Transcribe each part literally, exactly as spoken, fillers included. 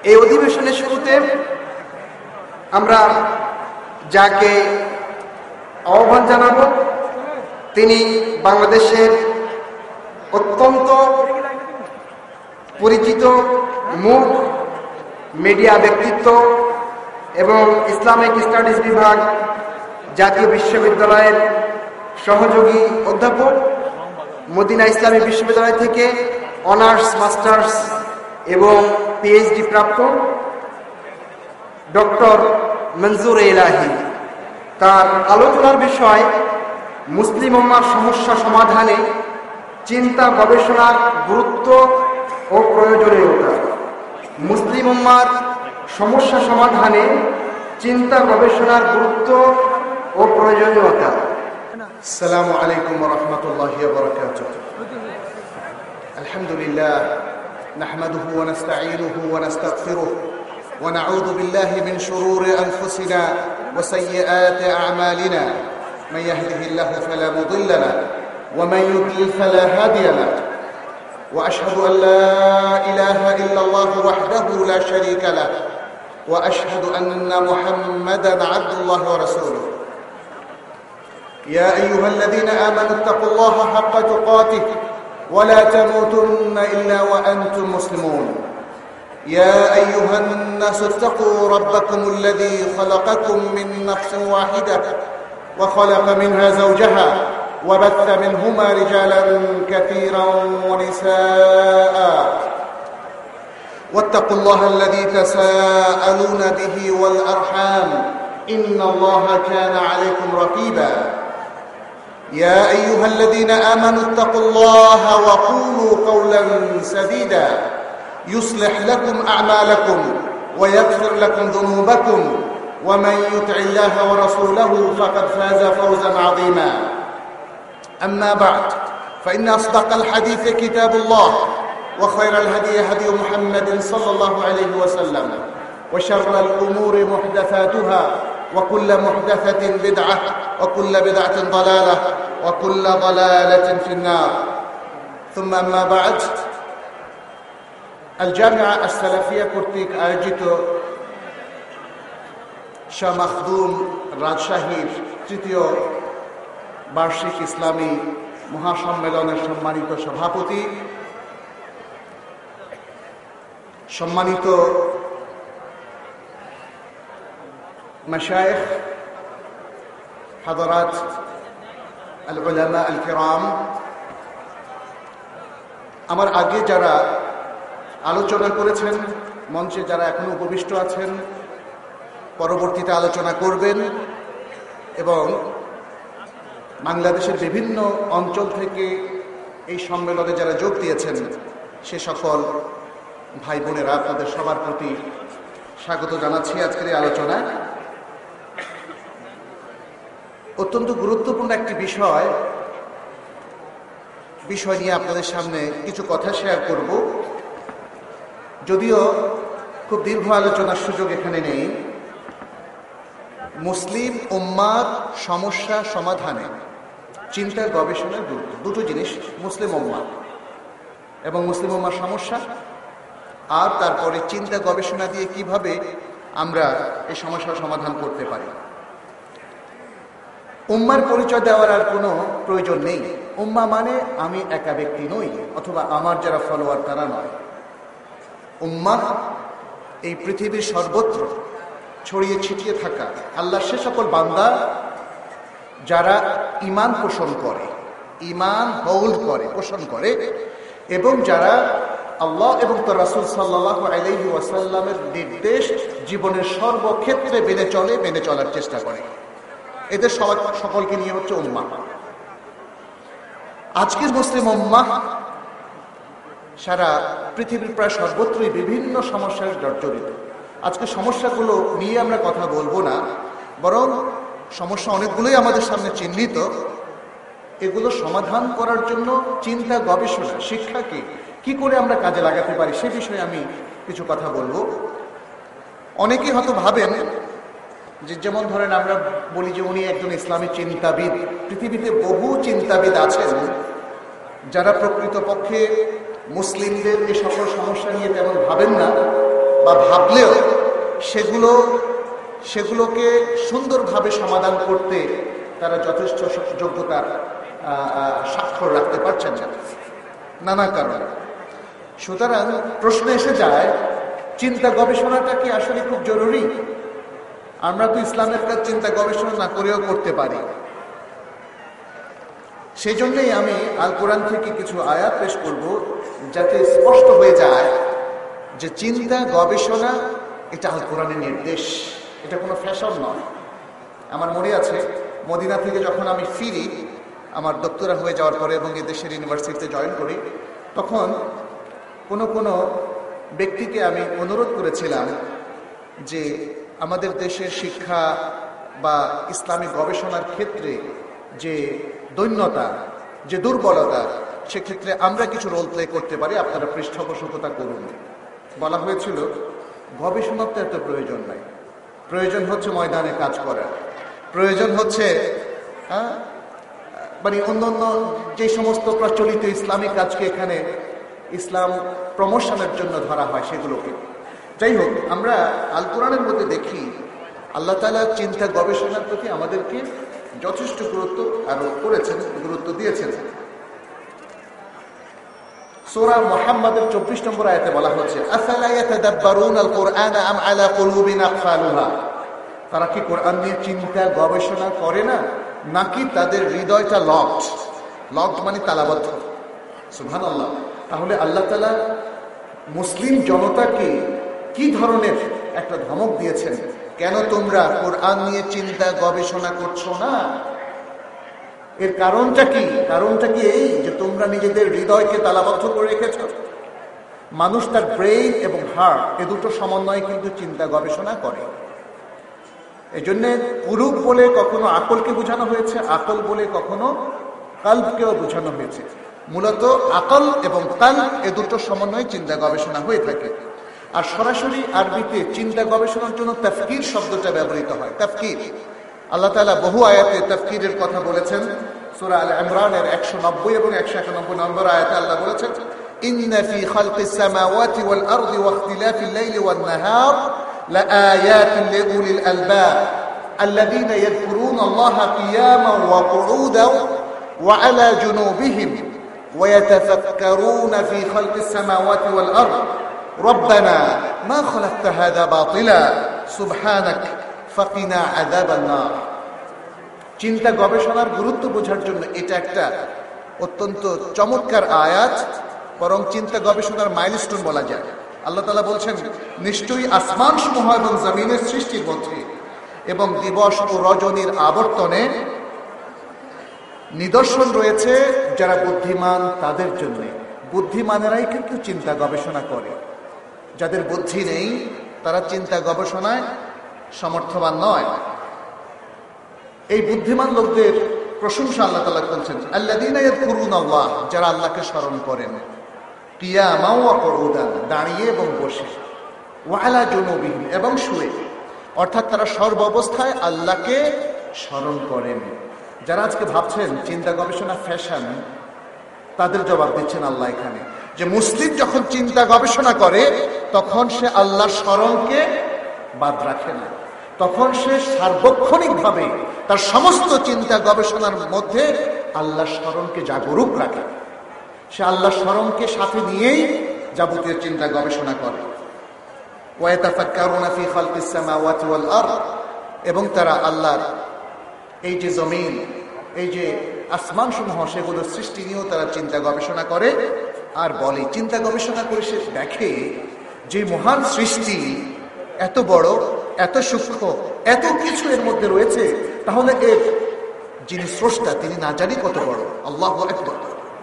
এই অধিবেশনের শুরুতে আমরা যাকে আহ্বান জানাব, তিনি বাংলাদেশের অত্যন্ত পরিচিত মুখ, মিডিয়া ব্যক্তিত্ব এবং ইসলামিক স্টাডিজ বিভাগ, জাতীয় বিশ্ববিদ্যালয়ের সহযোগী অধ্যাপক, মদিনা ইসলামী বিশ্ববিদ্যালয় থেকে অনার্স, মাস্টার্স এবং পিএইচডি প্রাপ্ত ডক্টর মনজুর এলাহি। তার আলোচনার বিষয় মুসলিম উম্মার সমস্যা সমাধানে চিন্তা গবেষণার গুরুত্ব ও প্রয়োজনীয়তা। মুসলিম উম্মার সমস্যা সমাধানে চিন্তা গবেষণার গুরুত্ব ও প্রয়োজনীয়তা। আসসালামু আলাইকুম ওয়া রাহমাতুল্লাহি ওয়া বারাকাতুহু। আলহামদুলিল্লাহ নাহমাদুহু ওয়া নাস্তাঈনুহু ওয়া নাস্তাগফিরুহু ওয়া নাউযু বিল্লাহি মিন শুরুরি আনফুসিনা ওয়া সাইয়্যাতি আ'মালিনা। মান ইয়াহদিহিল্লাহু ফালা মুদিল্লা লাহু ওয়া মান ইউদ্লিল ফালা হাদিয়া লাহু। ওয়া আশহাদু আন লা ইলাহা ইল্লাল্লাহু ওয়াহদাহু লা শারীকা লাহু ওয়া আশহাদু আন্না মুহাম্মাদান আবদুল্লাহি ওয়া রাসূলুহু। يا أيها الذين آمنوا اتقوا الله حق تقاته ولا تموتن إلا وأنتم مسلمون. يا أيها الناس اتقوا ربكم الذي خلقكم من نفس واحدة وخلق منها زوجها وبث منهما رجالا كثيرا ونساء واتقوا الله الذي تساءلون به والأرحام إن الله كان عليكم رقيبا. يا أيها الذين آمنوا اتقوا الله وقولوا قولا سديدا يصلح لكم أعمالكم ويغفر لكم ذنوبكم ومن يطع الله ورسوله فقد فاز فوزا عظيما. أما بعد فإن أصدق الحديث كتاب الله وخير الهدي هدي محمد صلى الله عليه وسلم وشر الأمور محدثاتها وكل محدثة بدعة وكل بدعة ضلالة وكل ضلالة في النار. ثم أما بعد الجامعة السلفية কর্তৃক আয়োজিত শাহ মখদুম রাজশাহীর তৃতীয় বার্ষিক ইসলামী মহাসম্মেলনের সম্মানিত সভাপতি, সম্মানিত মাশায়েখ, হাদরাত আল উলামা আল কিরাম, আমার আগে যারা আলোচনা করেছেন, মঞ্চে যারা এখনো উপবিষ্ট আছেন, পরবর্তীতে আলোচনা করবেন এবং বাংলাদেশের বিভিন্ন অঞ্চল থেকে এই সম্মেলনে যারা যোগ দিয়েছেন, সে সকল ভাই বোনেরা, আপনাদের সবার প্রতি স্বাগত জানাচ্ছি আজকের এই আলোচনায়। অত্যন্ত গুরুত্বপূর্ণ একটি বিষয় বিষয় নিয়ে আপনাদের সামনে কিছু কথা শেয়ার করব। যদিও খুব দীর্ঘ আলোচনার সুযোগ এখানে নেই। মুসলিম উম্মার সমস্যা সমাধানে চিন্তার গবেষণার গুরুত্ব, দুটো জিনিস, মুসলিম উম্মা এবং মুসলিম উম্মার সমস্যা, আর তারপরে চিন্তা গবেষণা দিয়ে কিভাবে আমরা এই সমস্যার সমাধান করতে পারি। উম্মার পরিচয় দেওয়ার আর কোনো প্রয়োজন নেই। উম্মা মানে আমি একা ব্যক্তি নই, অথবা আমার যারা ফলোয়ার তারা নয়। উম্মা এই পৃথিবীর সর্বত্র ছড়িয়ে ছিটিয়ে থাকা আল্লাহর সে সকল বান্দা যারা ঈমান পোষণ করে, ঈমান হোল্ড করে, পোষণ করে, এবং যারা আল্লাহ এবং তার রাসূল সাল্লাল্লাহু আলাইহি ওয়াসাল্লামের নির্দেশ জীবনের সর্বক্ষেত্রে মেনে চলে, মেনে চলার চেষ্টা করে। এদের সকলকে নিয়ে হচ্ছে উম্মাহ। আজকের মুসলিম উম্মাহ সারা পৃথিবীর প্রায় সর্বত্রই বিভিন্ন সমস্যার জর্জরিত। আজকে সমস্যাগুলো নিয়ে আমরা কথা বলবো না, বরং সমস্যা অনেকগুলোই আমাদের সামনে চিহ্নিত। এগুলো সমাধান করার জন্য চিন্তা, গবেষণা, শিক্ষাকে কি করে আমরা কাজে লাগাতে পারি সে বিষয়ে আমি কিছু কথা বলবো। অনেকেই হয়তো ভাবেন যে, যেমন ধরেন আমরা বলি যে উনি একজন ইসলামী চিন্তাবিদ। পৃথিবীতে বহু চিন্তাবিদ আছেন যারা প্রকৃতপক্ষে মুসলিমদের এই সকল সমস্যা নিয়ে তেমন ভাবেন না, বা ভাবলেও সেগুলো সেগুলোকে সুন্দরভাবে সমাধান করতে তারা যথেষ্ট যোগ্যতার স্বাক্ষর রাখতে পারছেন না নানা কারণে। সুতরাং প্রশ্ন এসে যায়, চিন্তা গবেষণাটা কি আসলে খুব জরুরি? আমরা তো ইসলামের কাজ চিন্তা গবেষণা না করেও করতে পারি। সেই জন্যই আমি আল কোরআন থেকে কিছু আয়াত পেশ করব, যাতে স্পষ্ট হয়ে যায় যে চিন্তা গবেষণা এটা আল কোরআনের নির্দেশ, এটা কোনো ফ্যাশন নয়। আমার মনে আছে মদিনা থেকে যখন আমি ফিরি আমার ডক্টরা হয়ে যাওয়ার পরে এবং এই দেশের ইউনিভার্সিটিতে জয়েন করি, তখন কোনো কোনো ব্যক্তিকে আমি অনুরোধ করেছিলাম যে আমাদের দেশের শিক্ষা বা ইসলামিক গবেষণার ক্ষেত্রে যে দৈন্যতা, যে দুর্বলতা, সেক্ষেত্রে আমরা কিছু রোল প্লে করতে পারি, আপনারা পৃষ্ঠপোষকতা করুন। বলা হয়েছিল গবেষণার তো এত প্রয়োজন নাই, প্রয়োজন হচ্ছে ময়দানে কাজ করার, প্রয়োজন হচ্ছে হ্যাঁ মানে অন্যান্য যে সমস্ত প্রচলিত ইসলামিক কাজকে এখানে ইসলাম প্রমোশনের জন্য ধরা হয় সেগুলোকে। যাই হোক, আমরা আল কোরআনের মধ্যে দেখি আল্লাহ তাআলা চিন্তা গবেষণার প্রতি আমাদেরকে যথেষ্ট গুরুত্ব আরোপ করেছেন, গুরুত্ব দিয়েছেন। সূরা মুহাম্মাদের চব্বিশ নম্বর আয়াতে বলা হচ্ছে, আফালা ইয়াতাদাব্বারুনাল কুরআনা আম আলা কুলুবিন আকফালুহা। তারা কি কোরআন নিয়ে চিন্তা গবেষণা করে না, নাকি তাদের হৃদয়টা লকড? লকড মানে তালাবদ্ধ। সুবহানাল্লাহ। তাহলে আল্লাহ তাআলা মুসলিম জনতাকে কি ধরনের একটা ধমক দিয়েছেন, কেন তোমরা কোরআন নিয়ে চিন্তা গবেষণা করছো না? এর কারণটা কি? কারণটা কি এই যে তোমরা নিজেদের হৃদয়কে তালাবদ্ধ করে রেখেছ। মানুষ তার ব্রেইন এবং হার্ট এ দুটো সমন্বয়ে কিন্তু চিন্তা গবেষণা করে। এই জন্যে কুলুব বলে কখনো আকলকে বোঝানো হয়েছে, আকল বলে কখনো কালবকেও বোঝানো হয়েছে। মূলত আকল এবং কাল এ দুটো সমন্বয়ে চিন্তা গবেষণা হয়ে থাকে। আর সরাসরি আরবিতে চিন্তা গবেষণার জন্য তাফকির শব্দটা ব্যবহৃত হয়। তাফকির, আল্লাহ তাআলা বহু আয়াতে তাফকিরের কথা বলেছেন। সূরা আল ইমরানের একশো নব্বই এবং একশো একানব্বই নম্বর আয়াতে আল্লাহ বলেছেন, ইন্না ফি খালকিস সামাওয়াতি ওয়াল আরদি ওয়া ইখতিলাফিল লাইলি ওয়ান নাহার লাআয়াতিন লিউলিল আলবাব আল্লাযীনা ইয়াযকুরুনা আল্লাহা কিয়ামান ওয়া qu'udan ওয়া আলা জুনুবিহিম ওয়া ইয়াতাফাক্কারুনা ফি খালকিস সামাওয়াতি ওয়াল আরদ রব্বানা মা খালাকতা হাযা বাতিলা সুবহানাক ফাকিনা আযাবান নার। চিন্তা গবেষণার গুরুত্ব বোঝার জন্য এটা একটা অত্যন্ত চমৎকার আয়াত, বরং চিন্তা গবেষণার মাইলস্টোন বলা যায়। আল্লাহ তাআলা বলছেন, নিশ্চয়ই আসমান সমূহ এবং জমিনের সৃষ্টির মধ্যে এবং দিবস ও রজনীর আবর্তনে নিদর্শন রয়েছে যারা বুদ্ধিমান তাদের জন্য। বুদ্ধিমানেরাই কিন্তু চিন্তা গবেষণা করে, যাদের বুদ্ধি নেই তারা চিন্তা গবেষণায় সমর্থবান নয়। এই বুদ্ধিমান লোকদের প্রশংসা আল্লাহ তাআলা করছেন, আল্লাযীনা ইয়াযকুরুনাল্লাহ, যারা আল্লাহকে স্মরণ করেন, কিয়ামান ওয়া qu'udan, দাঁড়িয়ে এবং বসে, ওয়া আলা জুনুবিহিম, এবং শুয়ে, অর্থাৎ তারা সর্বাবস্থায় আল্লাহকে স্মরণ করেন। যারা আজকে ভাবছেন চিন্তা গবেষণা ফ্যাশন, তাদের জবাব দিচ্ছেন আল্লাহ এখানে, যে মুসলিম যখন চিন্তা গবেষণা করে তখন সে আল্লাহর স্মরণকে বাদ রাখে না, তখন সে সার্বক্ষণিকভাবে তার সমস্ত চিন্তা গবেষণার মধ্যে আল্লাহর স্মরণকে জাগরুক রাখে। সে আল্লাহর স্মরণকে সাথে নিয়েই যাবতীয় চিন্তা গবেষণা করে। ওয়া ইয়াতাফাক্কারুনা ফি খালকিস সামাওয়াতি ওয়াল আরদ, এবং তারা আল্লাহর এই যে জমিন, এই যে আসমান সমূহ, সেগুলোর সৃষ্টি নিয়েও তারা চিন্তা গবেষণা করে। আর বলে, চিন্তা গবেষণা করে সে দেখে যে মহান সৃষ্টি এত বড়, এত সূক্ষ্ম, এত কিছু এর মধ্যে রয়েছে, তাহলে এর যিনি স্রষ্টা তিনি না জানি কত বড়। আল্লাহু আকবার।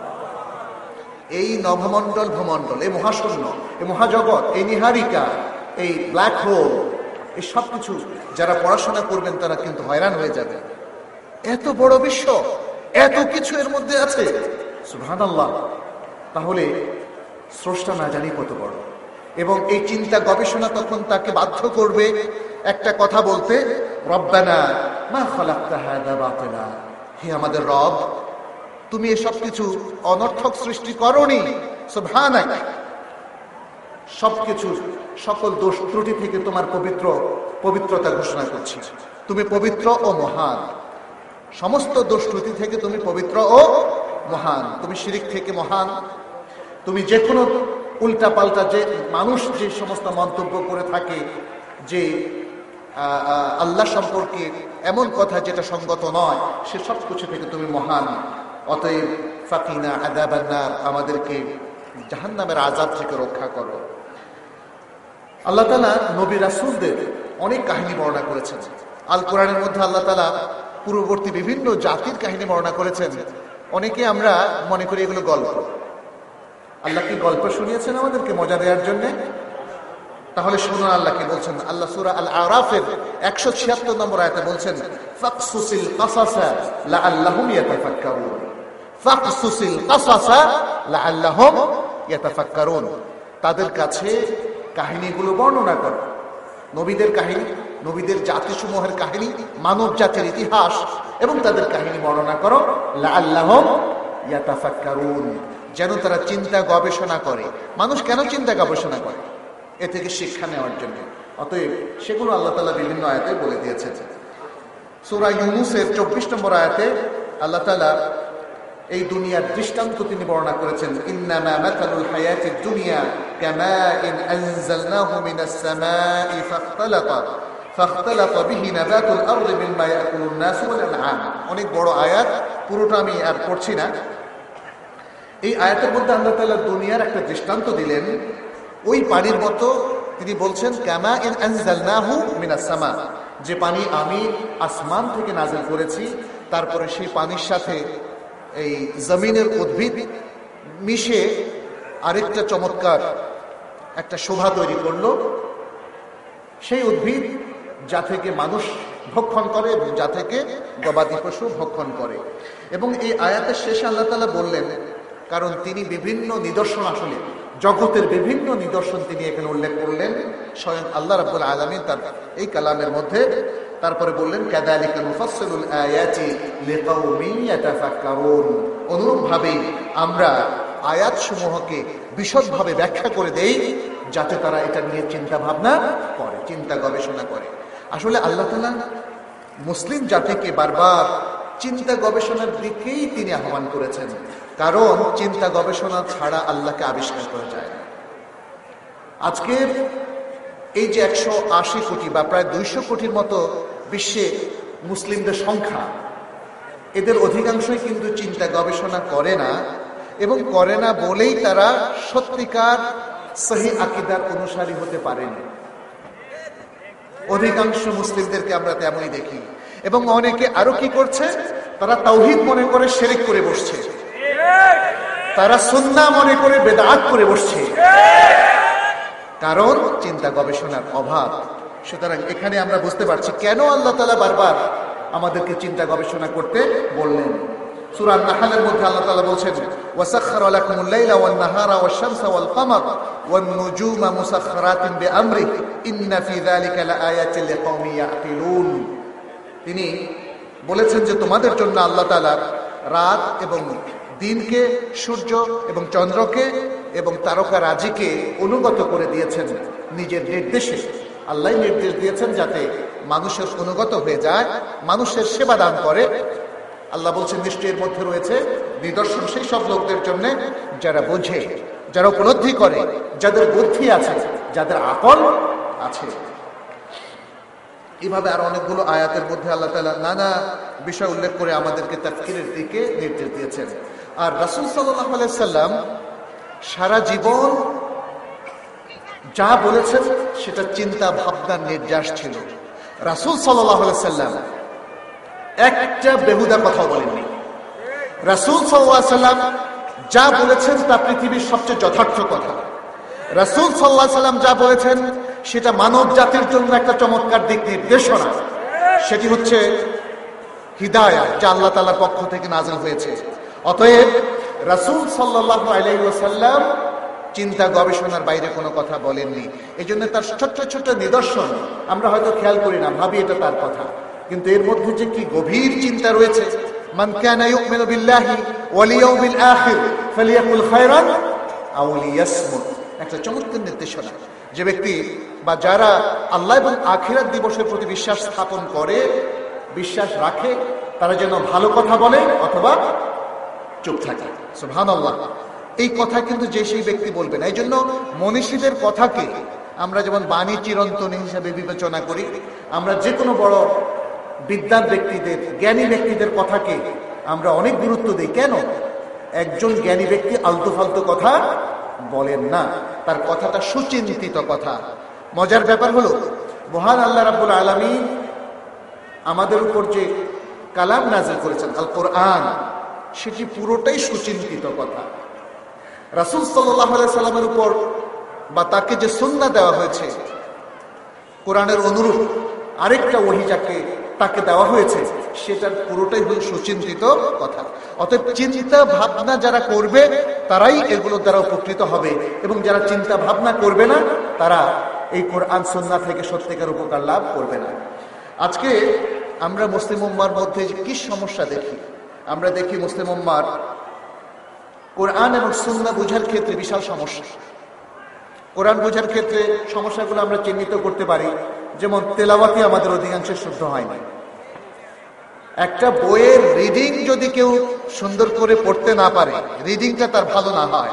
এই নভমণ্ডল ভূমণ্ডল, এই মহাশূন্য, এই মহাজগৎ, এই নিহারিকা, এই ব্ল্যাক হোল, এই সব কিছু যারা পড়াশোনা করবেন তারা কিন্তু হয়রান হয়ে যাবে। এত বড় বিশ্ব, এত কিছু এর মধ্যে আছে, সুবহানাল্লাহ। তাহলে স্রষ্টা না জানি কত বড়। এবং এই চিন্তা গবেষণা তখন তাকে বাধ্য করবে একটা কথা বলতে, রব্বানা মা খালাকতা হাযা বাতিলা, হে আমাদের রব, তুমি এসব কিছু অনর্থক সৃষ্টি করনি, সুবহানাক। সবকিছুর সকল দোষ ত্রুটি থেকে তোমার পবিত্র পবিত্রতা ঘোষণা করছি। তুমি পবিত্র ও মহান, সমস্ত দোষ ত্রুটি থেকে তুমি পবিত্র ও মহান, তুমি শিরিক থেকে মহান। তুমি যে কোনো উল্টা পাল্টা যে মানুষ যে সমস্ত মন্তব্য করে থাকে যে আল্লাহ সম্পর্কে এমন কথা যেটা সঙ্গত নয়, সে সব কিছু থেকে তুমি মহান। অতএব ফাকিনা আযাবান নার, আমাদেরকে জাহান্নামের আযাব থেকে রক্ষা করো। আল্লাহ তাআলা নবী রাসূলদের অনেক কাহিনী বর্ণনা করেছেন। আল কোরআনের মধ্যে আল্লাহ তাআলা পূর্ববর্তী বিভিন্ন জাতির কাহিনী বর্ণনা করেছেন। অনেকে আমরা মনে করি এগুলো গল্প। আল্লাহ কি গল্প শুনিয়েছেন আমাদেরকে মজা দেওয়ার জন্য? তাহলে শুনুন আল্লাহ কি বলছেন। আল্লাহ সূরা আল আরাফের একশো ছিয়াত্তর নম্বর আয়াতে বলছেন, ফাকসুসিল কাসাসা লাআল্লাহুম ইয়াতাফাক্কারুন। ফাকসুসিল কাসাসা লাআল্লাহুম ইয়াতাফাক্কারুন, তাদের কাছে কাহিনীগুলো বর্ণনা করো, নবীদের কাহিনী, নবীদের জাতিসমূহের কাহিনী, মানব জাতির ইতিহাস এবং তাদের কাহিনী বর্ণনা করো। লাআল্লাহুম ইয়াতাফাক্কারুন, যেন তারা চিন্তা গবেষণা করে। মানুষ কেন চিন্তা গবেষণা করে? এ থেকে শিক্ষা নেওয়ার জন্য। অতএব সেগুলো আল্লাহ তাআলা বিভিন্ন আয়াতে বলে দিয়েছেন। সূরা ইউনূসের চব্বিশ নম্বর আয়াতে আল্লাহ তাআলা এই দুনিয়ার দৃষ্টান্ত তিনি বর্ণনা করেছেন। ইন্নামা মাতালুল হায়াতিদ দুনিয়া কামাইন আনজালনাহু মিনাস সামাই ফাখতালাতা ফাখতালাতা বিহি নাবাতুল আরদি মিম্মা ইয়াকুলুন নাসু ওয়াল আনআম। অনেক বড় আয়াত, পুরোটা আমি আর পড়ছি না। এই আয়াতের মধ্যে আল্লাহ তাআলা দুনিয়ার একটা দৃষ্টান্ত দিলেন। ওই পানির মতো তিনি বলছেন কামাইন আনজালনাহু মিনাস সামা, যে পানি আমি আসমান থেকে নাযিল করেছি, তারপরে সেই পানির সাথে এই জমিনের উদ্ভিদ মিশে আরেকটা চমৎকার একটা শোভা তৈরি করলো। সেই উদ্ভিদ যা থেকে মানুষ ভক্ষণ করে এবং যা থেকে গবাদি পশু ভক্ষণ করে। এবং এই আয়াতের শেষে আল্লাহ তাআলা বললেন, কারণ তিনি বিভিন্ন নিদর্শন, আসলে জগতের বিভিন্ন নিদর্শন তিনি এখানে উল্লেখ করলেন স্বয়ং আল্লাহ রাব্বুল আলামিন তার এই কালামের মধ্যে। তারপরে বললেন কাযালিকা নুফাসসিলুল আয়াতি লিকাওমিন ইয়াতাফাক্কারুন, অনুরূপভাবে আমরা আয়াতসমূহকে বিশদভাবে ব্যাখ্যা করে দেই যাতে তারা এটা নিয়ে চিন্তা ভাবনা করে, চিন্তা গবেষণা করে। আসলে আল্লাহ তাআলা মুসলিম জাতিকে বারবার চিন্তা গবেষণার দিকেই তিনি আহ্বান করেছেন, কারণ চিন্তা গবেষণা ছাড়া আল্লাহকে আবিষ্কার করা যায় না। আজকের এই যে একশো আশি কোটি বা প্রায় দুইশো কোটির মতো বিশ্বে মুসলিমদের সংখ্যা, এদের অধিকাংশই কিন্তু চিন্তা গবেষণা করে না, এবং করে না বলেই তারা সত্যিকার সহি আকীদার অনুসারী হতে পারেনি। অধিকাংশ মুসলিমদেরকে আমরা তেমনই দেখি। এবং অনেকে আরো কি করছে, তারা তাওহীদ মনে করে শিরক করে বসছে, তারা সুন্নাহ মনে করে বেদাত করে বসছে, কারণ চিন্তা গবেষণার অভাব। সুতরাং এখানে আমরা বুঝতে পারছি কেন আল্লাহ তাআলা বারবার আমাদেরকে চিন্তা গবেষণা করতে বললেন। সূরা আন-নাহলের মধ্যে আল্লাহ তাআলা বলছেন, ওয়াসাখখারা লাকুমুল লাইলা ওয়ান নাহারা ওয়াশ শামসা ওয়াল কমার ওয়ান নুজুমা মুসাখখারাতিন বিআমরিহি ইন্না ফি যালিকা লাআয়াতিন লিকাওমিন ইয়াকিলুন। তিনি বলেছেন যে তোমাদের জন্য আল্লাহ তাআলা রাত এবং দিনকে, সূর্য এবং চন্দ্রকে এবং তারকা রাজিকে অনুগত করে দিয়েছেন নিজের নির্দেশে। আল্লাহ নির্দেশ দিয়েছেন যাতে মানুষের অনুগত হয়ে যায়, মানুষের সেবা দান করে। আল্লাহ বলছেন নিশ্চয়ই এর মধ্যে রয়েছে নিদর্শন সেই সব লোকদের জন্য যারা বোঝে, যারা উপলব্ধি করে, যাদের বুদ্ধি আছে, যাদের আকল আছে। এইভাবে আর অনেকগুলো আয়াতের মধ্যে আল্লাহ তাআলা নানা বিষয় উল্লেখ করে আমাদেরকে তাফসীরের দিকে নির্দেশ দিয়েছেন। আর রাসূল সাল্লাল্লাহু আলাইহি সাল্লাম সারা জীবন যা বলেছেন সেটা চিন্তা ভাবনার নির্যাস ছিল। রাসূল সাল্লাল্লাহু আলাইহি সাল্লাম একটা বেহুদা কথা বলেননি। রাসূল সাল্লাল্লাহু আলাইহি সাল্লাম যা বলেছেন তা পৃথিবীর সবচেয়ে যথার্থ কথা। রাসূল সাল্লাল্লাহু আলাইহি সাল্লাম যা বলেছেন সেটা মানব জাতির জন্য একটা চমৎকার দিক নির্দেশনা। সেটি হচ্ছে হিদায়াত, যা আল্লাহ তাআলার পক্ষ থেকে নাযিল হয়েছে। অতএব রাসূল সাল্লাল্লাহু আলাইহি ওয়াসাল্লাম চিন্তা গবেষণার বাইরে কোনো কথা বলেননি। এই জন্য তার ছোট্ট ছোট্ট নিদর্শন আমরা হয়তো খেয়াল করি না, ভাবি এটা তার কথা, কিন্তু এর মধ্যে যে কি গভীর চিন্তা রয়েছে। মান কানা ইউমিনু বিল্লাহি ওয়াল ইয়াউমিল আখির ফালিয়াকুল খায়রান আও লিয়াসমুত। ক্ষেত্রে চমৎকার নির্দেশনা। যে ব্যক্তি বা যারা আল্লাহ এবং আখিরাত দিবসের প্রতি বিশ্বাস স্থাপন করে, বিশ্বাস রাখে, তারা যেন ভালো কথা বলে অথবা চুপ থাকে। সুবহানাল্লাহ। এই কথা কিন্তু যে সেই ব্যক্তি বলবে না। এই জন্য মনীষীদের কথাকে আমরা যেমন বাণী চিরন্তনী হিসাবে বিবেচনা করি, আমরা যে কোনো বড় বিদ্যান ব্যক্তিদের, জ্ঞানী ব্যক্তিদের কথাকে আমরা অনেক গুরুত্ব দিই। কেন? একজন জ্ঞানী ব্যক্তি আলতু ফালতু কথা বলেন না, তার কথাটা সুচিন্তিত কথা। মজার ব্যাপার হলো, মহান আল্লাহ রাব্বুল আলামিন আমাদের উপর যে কালাম নাযিল করেছেন আল কোরআন, সেটি পুরোটাই সুচিন্তিত কথা। রাসূল সাল্লাল্লাহু আলাইহি সাল্লামের উপর বা তাকে যে সুন্নাহ দেওয়া হয়েছে, কোরআনের অনুরূপ আরেকটা ওহী যাকে তাকে দেওয়া হয়েছে, সেটার পুরোটাই হলো সুচিন্তিত কথা। অতএব চিন্তা ভাবনা যারা করবে তারাই এগুলোর দ্বারা উপকৃত হবে, এবং যারা চিন্তা ভাবনা করবে না তারা এই কোরআন সুন্নাহ থেকে সত্যিকার উপকার লাভ করবে না। আজকে আমরা মুসলিম উম্মার মধ্যে কি সমস্যা দেখি? আমরা দেখি মুসলিম উম্মার কোরআন এবং সুন্নাহ বোঝার ক্ষেত্রে বিশাল সমস্যা। কোরআন বোঝার ক্ষেত্রে সমস্যাগুলো আমরা চিহ্নিত করতে পারি। যেমন তেলাওয়াতি আমাদের অধিকাংশ শুদ্ধ হয় না। একটা বইয়ের রিডিং যদি কেউ সুন্দর করে পড়তে না পারে, রিডিংটা তার ভালো না হয়,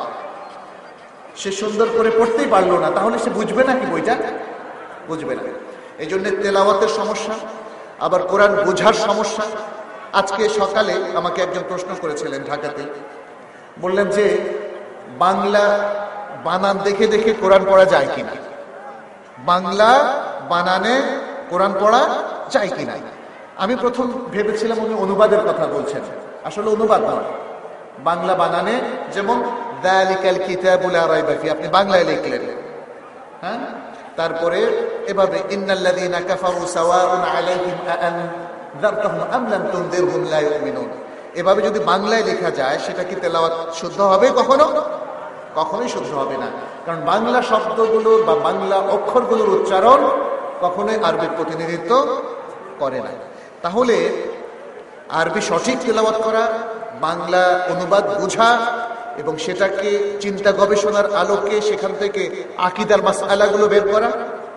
সে সুন্দর করে পড়তেই পারলো না, তাহলে সে বুঝবে না কি বইটা? বুঝবে না। এই জন্য তেলাওয়াতের সমস্যা, আবার কোরআন বোঝার সমস্যা। আজকে সকালে আমাকে একজন প্রশ্ন করেছিলেন ঢাকাতে, বললেন যে বাংলা বানান দেখে দেখে কোরআন পড়া যায় কিনা, বাংলা বানানে কোরআন পড়া যায় কিনা। আমি প্রথম ভেবেছিলাম উনি অনুবাদের কথা বলছেন, আসলে অনুবাদ নয়, বাংলা বানানে। যেমন যালিকাল কিতাবু লা রাইবা ফিহি, আপনি বাংলায় লিখলেন, হ্যাঁ, তারপরে এভাবে ইন্নাল্লাযীনা কাফারু সাওয়াউন আলাইহিম আআনযারতাহুম আম লাম তুনযিরহুম লা ইউমিনুন। এভাবে যদি বাংলায় লেখা যায়, সেটা কি তেলাওয়াত শুদ্ধ হবে? কখনো কখনোই শুদ্ধ হবে না। কারণ বাংলা শব্দগুলোর বা বাংলা অক্ষরগুলোর উচ্চারণ কখনোই আরবির প্রতিনিধিত্ব করে না। তাহলে আরবি সঠিক তেলাওয়াত করা, বাংলা অনুবাদ বোঝা এবং সেটাকে চিন্তা গবেষণার আলোকে সেখান থেকে আকীদার মাসআলাগুলো বের করা,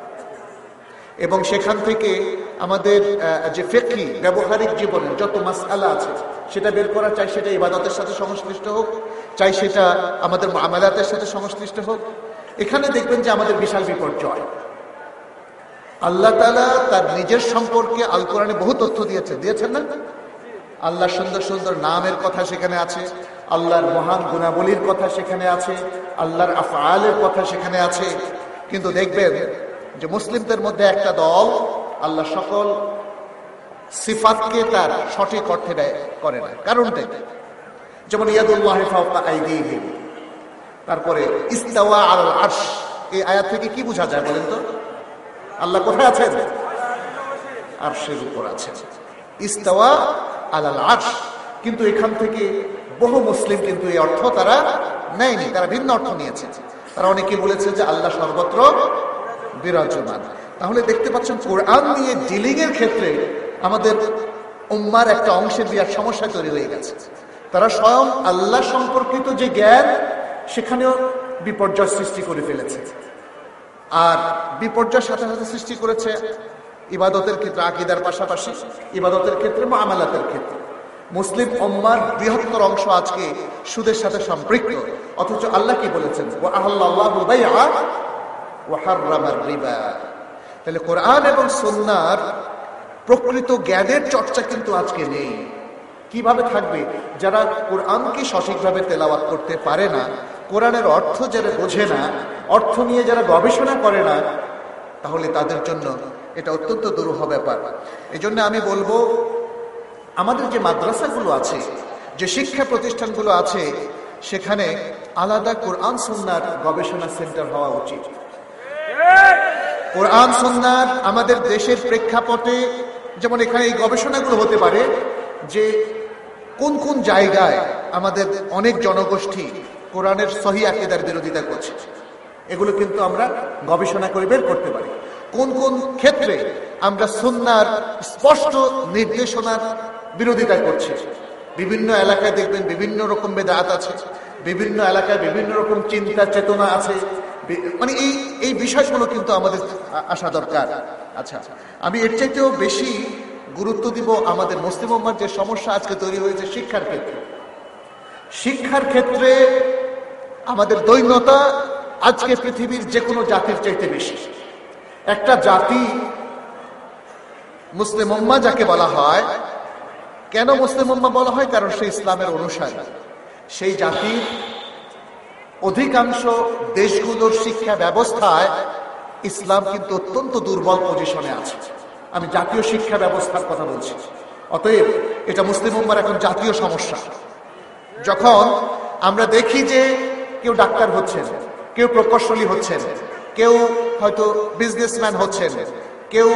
এবং সেখান থেকে আমাদের যে ফিকহি ব্যবহারিক জীবনের যত মাসআলা আছে সেটা বের করা, চাই সেটা ইবাদতের সাথে সংশ্লিষ্ট হোক, চাই সেটা আমাদের মুআমালাতের সাথে সংশ্লিষ্ট হোক। এখানে দেখবেন যে আমাদের বিশাল বিপর্যয়। আল্লাহ তাআলা তার নিজের সম্পর্কে আল কোরআনে বহু তথ্য দিয়েছেন, দিয়েছেন না? আল্লাহর সুন্দর সুন্দর নামের কথা সেখানে আছে, আল্লাহর মহান গুণাবলীর কথা সেখানে আছে, আল্লাহর আফআলের কথা সেখানে আছে। কিন্তু দেখবেন যে মুসলিমদের মধ্যে একটা দল আল্লাহ সকল সিফাতকে তার সঠিক অর্থে ব্যয় করে না। কারণটা যেমন ইয়াদুল্লাহি ফাওকা আইদিহিম, তারপরে ইস্তাওয়া আলাল আরশ। এই আয়াত থেকে কি বোঝা যায় বলেন তো? আল্লাহ কোথায় আছেন? আরশের উপর আছেন। ইস্তাওয়া আলাল আরশ। কিন্তু এখান থেকে বহু মুসলিম কিন্তু এই অর্থ তারা নেয়নি, তারা ভিন্ন অর্থ নিয়েছে। তারা অনেকে বলেছে যে আল্লাহ সর্বত্র বিরাজমান। তাহলে দেখতে পাচ্ছেন কোরআন নিয়ে ডিলিং এর ক্ষেত্রে আমাদের উম্মার একটা অংশের বিরাট সমস্যা তৈরি হয়ে গেছে। তারা স্বয়ং আল্লাহ সম্পর্কিত যে জ্ঞান, সেখানেও বিপর্যয় সৃষ্টি করে ফেলেছে। আর বিপর্যয়ের সাথে সাথে সৃষ্টি করেছে ইবাদতের ক্ষেত্রে, আকীদার পাশাপাশি ইবাদতের ক্ষেত্রে, মুআমালাতের ক্ষেত্রে। মুসলিম উম্মার বৃহত্তর অংশ আজকে সুদের সাথে সম্পৃক্ত। অথচ আল্লাহ কি বলেছেন? ওয়া আহাল্লাল্লাহুল বাইআ ওয়া হাররামার রিবা। তাহলে কোরআন এবং সুন্নাহর প্রকৃত জ্ঞানের চর্চা কিন্তু আজকে নেই। কিভাবে থাকবে? যারা কোরআনকে সঠিকভাবে তেলাওয়াত করতে পারে না, কোরআনের অর্থ যারা বোঝে না, অর্থ নিয়ে যারা গবেষণা করে না, তাহলে তাদের জন্য এটা অত্যন্ত দুরূহ ব্যাপার। এই জন্য আমি বলবো, আমাদের যে মাদ্রাসাগুলো আছে, যে শিক্ষা প্রতিষ্ঠানগুলো আছে, সেখানে আলাদা কোরআন সুন্নাহর গবেষণা সেন্টার হওয়া উচিত। কোরআন সুন্নাহর আমাদের দেশের প্রেক্ষাপটে যেমন এখানে এই গবেষণাগুলো হতে পারে যে কোন কোন জায়গায় আমাদের অনেক জনগোষ্ঠী কোরআনের সহি আকীদার বিরোধিতা করছে, এগুলো কিন্তু আমরা গবেষণা করে বের করতে পারি। কোন কোন ক্ষেত্রে আমরা সুন্নাহর স্পষ্ট নির্দেশনার বিরোধিতা করছি। বিভিন্ন এলাকায় দেখবেন বিভিন্ন রকম বেদাত আছে, বিভিন্ন এলাকায় বিভিন্ন রকম চিন্তা চেতনা আছে, মানে এই এই বিষয়গুলো কিন্তু আমাদের আসা দরকার। আচ্ছা, আমি এর চাইতেও বেশি গুরুত্ব দিব আমাদের মুসলিম উম্মার যে সমস্যা আজকে তৈরি হয়েছে শিক্ষার ক্ষেত্রে। শিক্ষার ক্ষেত্রে আমাদের দৈন্যতা আজকে পৃথিবীর যে কোনো জাতির চাইতে বেশি। একটা জাতি মুসলিম উম্মাহ যাকে বলা হয়, কেন মুসলিম উম্মাহ বলা হয়? কারণ সে ইসলামের অনুসারী। সেই জাতির অধিকাংশ দেশগুলোর শিক্ষা ব্যবস্থায় ইসলাম কিন্তু অত্যন্ত দুর্বল পজিশনে আছে। আমি জাতীয় শিক্ষা ব্যবস্থার কথা বলছি। অতএব এটা মুসলিম উম্মার এখন জাতীয় সমস্যা। যখন আমরা দেখি যে কেউ ডাক্তার হচ্ছেন, কেউ প্রকৌশলী হচ্ছেন, কেউ হয়তো বিজনেসম্যান হচ্ছেন, কেউ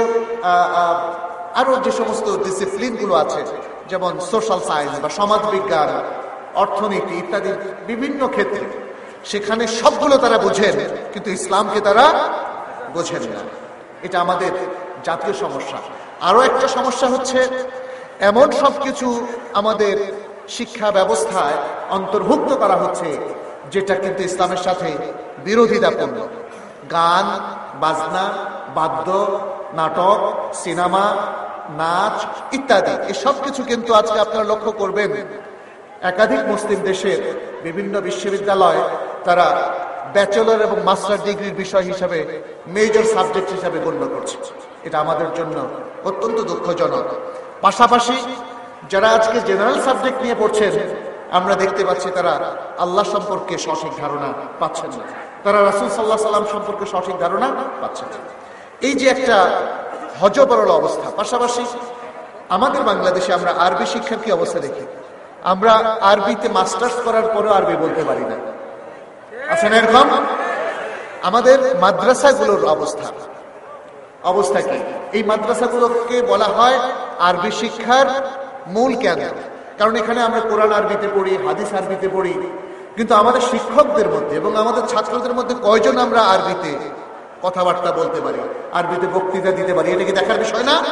আরো যে সমস্ত ডিসিপ্লিনগুলো আছে যেমন সোশ্যাল সায়েন্স বা সমাজবিজ্ঞান, অর্থনীতি ইত্যাদি বিভিন্ন ক্ষেত্রে, সেখানে সবগুলো তারা বোঝেন, কিন্তু ইসলামকে তারা বোঝেন না। এটা আমাদের জাতীয় সমস্যা। আরো একটা সমস্যা হচ্ছে এমন সবকিছু আমাদের শিক্ষা ব্যবস্থায় অন্তর্ভুক্ত করা হচ্ছে যেটা কিন্তু ইসলামের সাথে বিরোধিতাপূর্ণ। গান, বাজনা, বাদ্য, নাটক, সিনেমা, নাচ ইত্যাদি এই সব কিছু কিন্তু আজকে আপনারা লক্ষ্য করবেন একাধিক মুসলিম দেশের বিভিন্ন বিশ্ববিদ্যালয় তারা ব্যাচেলর এবং মাস্টার ডিগ্রির বিষয় হিসাবে মেজর সাবজেক্ট হিসাবে গণ্য করছে। এটা আমাদের জন্য অত্যন্ত দুঃখজনক। পাশাপাশি যারা আজকে জেনারেল সাবজেক্ট নিয়ে পড়ছেন, আমরা দেখতে পাচ্ছি তারা আল্লাহ সম্পর্কে সঠিক ধারণা পাচ্ছেন না, তারা রাসূল সাল্লাল্লাহু আলাইহি সাল্লাম সম্পর্কে সঠিক ধারণা পাচ্ছেন না। এই যে একটা হযবরল অবস্থা। পাশাপাশি আমাদের বাংলাদেশে আমরা আরবি শিক্ষার কি অবস্থা দেখি? আমরা আরবিতে মাস্টার্স করার পরেও আরবি বলতে পারি না। আছে না এরকম? আমাদের মাদ্রাসাগুলোর অবস্থা অবস্থা কি? এই মাদ্রাসাগুলোকে বলা হয় আরবি শিক্ষার মূল কেন্দ্র। কারণ এখানে আমরা কোরআন আরবিতে পড়ি, হাদিস আরবিতে পড়ি, কিন্তু আমাদের শিক্ষকদের মধ্যে এবং আমাদের ছাত্রদের মধ্যে কয়জন আমরা আরবিতে কথাবার্তা বলতে পারি, আরবিতে বক্তৃতা দিতে পারি? এটা কি দেখার বিষয় না?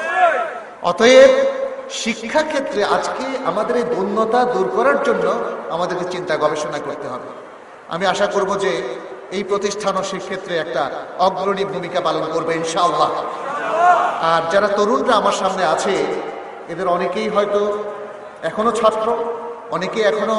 অতএব শিক্ষা ক্ষেত্রে আজকে আমাদের এই দূর্ণতা দূর করার জন্য আমাদেরকে চিন্তা গবেষণা করতে হবে। আমি আশা করব যে এই প্রতিষ্ঠানও সেক্ষেত্রে একটা অগ্রণী ভূমিকা পালন করবে ইনশাআল্লাহ। আর যারা তরুণরা আমার সামনে আছে, এদের অনেকেই হয়তো এখনো ছাত্র, অনেকেই এখনো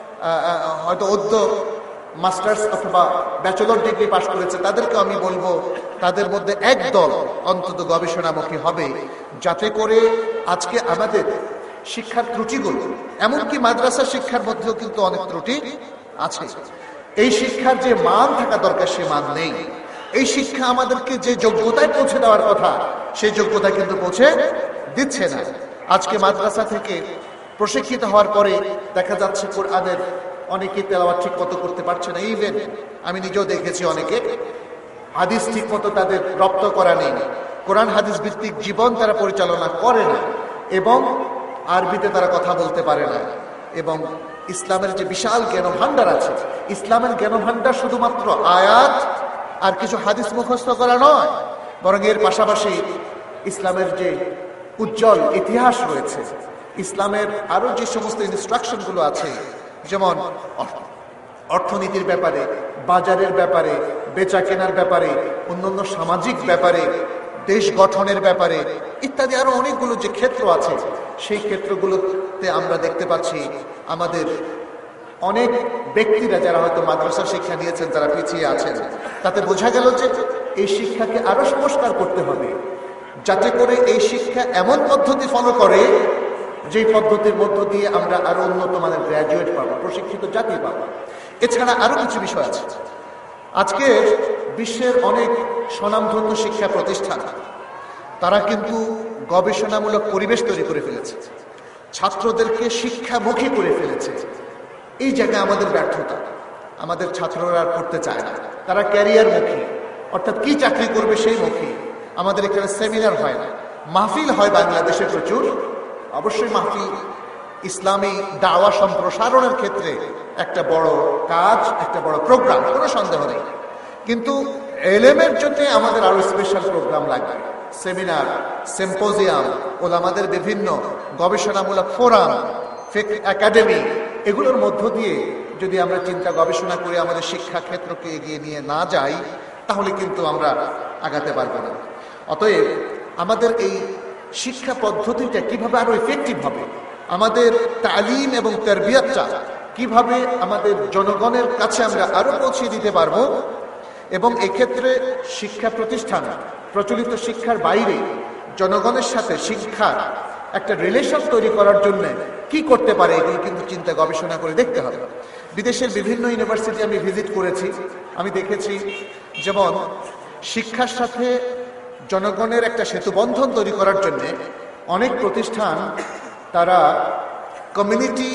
হয়তো অদ্য মাস্টার্স অথবা ব্যাচেলর ডিগ্রি পাশ করেছে। তাদেরকে আমি বলবো তাদের মধ্যে একদল অন্তত গবেষণামুখী হবে, যাতে করে আজকে আমাদের শিক্ষার ত্রুটিগুলো, এমনকি মাদ্রাসা শিক্ষার মধ্যেও কিন্তু অনেক ত্রুটি আছে। এই শিক্ষার যে মান থাকা দরকার সে মান নেই। এই শিক্ষা আমাদেরকে যে যোগ্যতায় পৌঁছে দেওয়ার কথা সেই যোগ্যতা কিন্তু পৌঁছে দিচ্ছে না। আজকে মাদ্রাসা থেকে প্রশিক্ষিত হওয়ার পরে দেখা যাচ্ছে কোরআনের অনেকে তেলাওয়াত ঠিক মতো করতে পারছে না। ইভেন আমি নিজেও দেখেছি অনেকে হাদিস ঠিক মতো তাদের রপ্ত করা নেই, কোরআন হাদিস ভিত্তিক জীবন তারা পরিচালনা করে না, এবং আরবিতে তারা কথা বলতে পারে না। এবং ইসলামের যে বিশাল জ্ঞানভাণ্ডার আছে, ইসলামের জ্ঞানভাণ্ডার শুধুমাত্র আয়াত আর কিছু হাদিস মুখস্থ করা নয়, বরং এর পাশাপাশি ইসলামের যে উজ্জ্বল ইতিহাস রয়েছে, ইসলামের আরো যে সমস্ত ইনস্ট্রাকশন গুলো আছে, যেমন অর্থনীতির ব্যাপারে, বাজারের ব্যাপারে, বেচা কেনার ব্যাপারে, অন্যান্য সামাজিক ব্যাপারে, দেশ গঠনের ব্যাপারে ইত্যাদি আরো অনেকগুলো যে ক্ষেত্র আছে, সেই ক্ষেত্রগুলোতে আমরা দেখতে পাচ্ছি আমাদের অনেক ব্যক্তিরা যারা হয়তো মাদ্রাসা শিক্ষা নিয়েছেন তারা পিছিয়ে আছেন। তাতে বোঝা গেল যে এই শিক্ষাকে আরো সংস্কার করতে হবে, যাতে করে এই শিক্ষা এমন পদ্ধতি ফলো করে যেই পদ্ধতির মধ্য দিয়ে আমরা আরো উন্নত মানের গ্র্যাজুয়েট পাবো, প্রশিক্ষিত জাতি পাবো। এছাড়া আরো কিছু বিষয় আছে। আজকে বিশ্বের অনেক স্বনামধন্য শিক্ষা প্রতিষ্ঠান তারা কিন্তু গবেষণামূলক পরিবেশ তৈরি করে ফেলেছে, ছাত্রদেরকে শিক্ষামুখী করে ফেলেছে। এই জায়গায় আমাদের ব্যর্থতা। আমাদের ছাত্ররা আর পড়তে চায় না, তারা ক্যারিয়ার মুখী, অর্থাৎ কি চাকরি করবে সেই মুখী। আমাদের এখানে সেমিনার হয় না, মাহফিল হয় বাংলাদেশে প্রচুর। অবশ্যই মাহফিল ইসলামী দাওয়া সম্প্রসারণের ক্ষেত্রে একটা বড় কাজ, একটা বড় প্রোগ্রাম, কোনো সন্দেহ নেই। কিন্তু এলেমের জন্য আমাদের আরো স্পেশাল প্রোগ্রাম লাগবে, সেমিনার, সিম্পোজিয়াম, ওলামাদের বিভিন্ন গবেষণামূলক ফোরাম, একাডেমি, এগুলোর মধ্য দিয়ে যদি আমরা চিন্তা গবেষণা করে আমাদের শিক্ষা ক্ষেত্রকে এগিয়ে নিয়ে না যাই, তাহলে কিন্তু আমরা আগাতে পারবো না। অতএব আমাদের এই শিক্ষা পদ্ধতিটা কিভাবে আরো ইফেক্টিভ হবে, আমাদের তালিম এবং তারবিয়াতটা কিভাবে আমাদের জনগণের কাছে আমরা আরো পৌঁছে দিতে পারবো, এবং এক্ষেত্রে শিক্ষা প্রতিষ্ঠান প্রচলিত শিক্ষার বাইরে জনগণের সাথে শিক্ষার একটা রিলেশন তৈরি করার জন্য কি করতে পারে, এগুলো কিন্তু চিন্তা গবেষণা করে দেখতে হবে। বিদেশের বিভিন্ন ইউনিভার্সিটি আমি ভিজিট করেছি, আমি দেখেছি যেমন শিক্ষার সাথে জনগণের একটা সেতুবন্ধন তৈরি করার জন্য অনেক প্রতিষ্ঠান তারা কমিউনিটি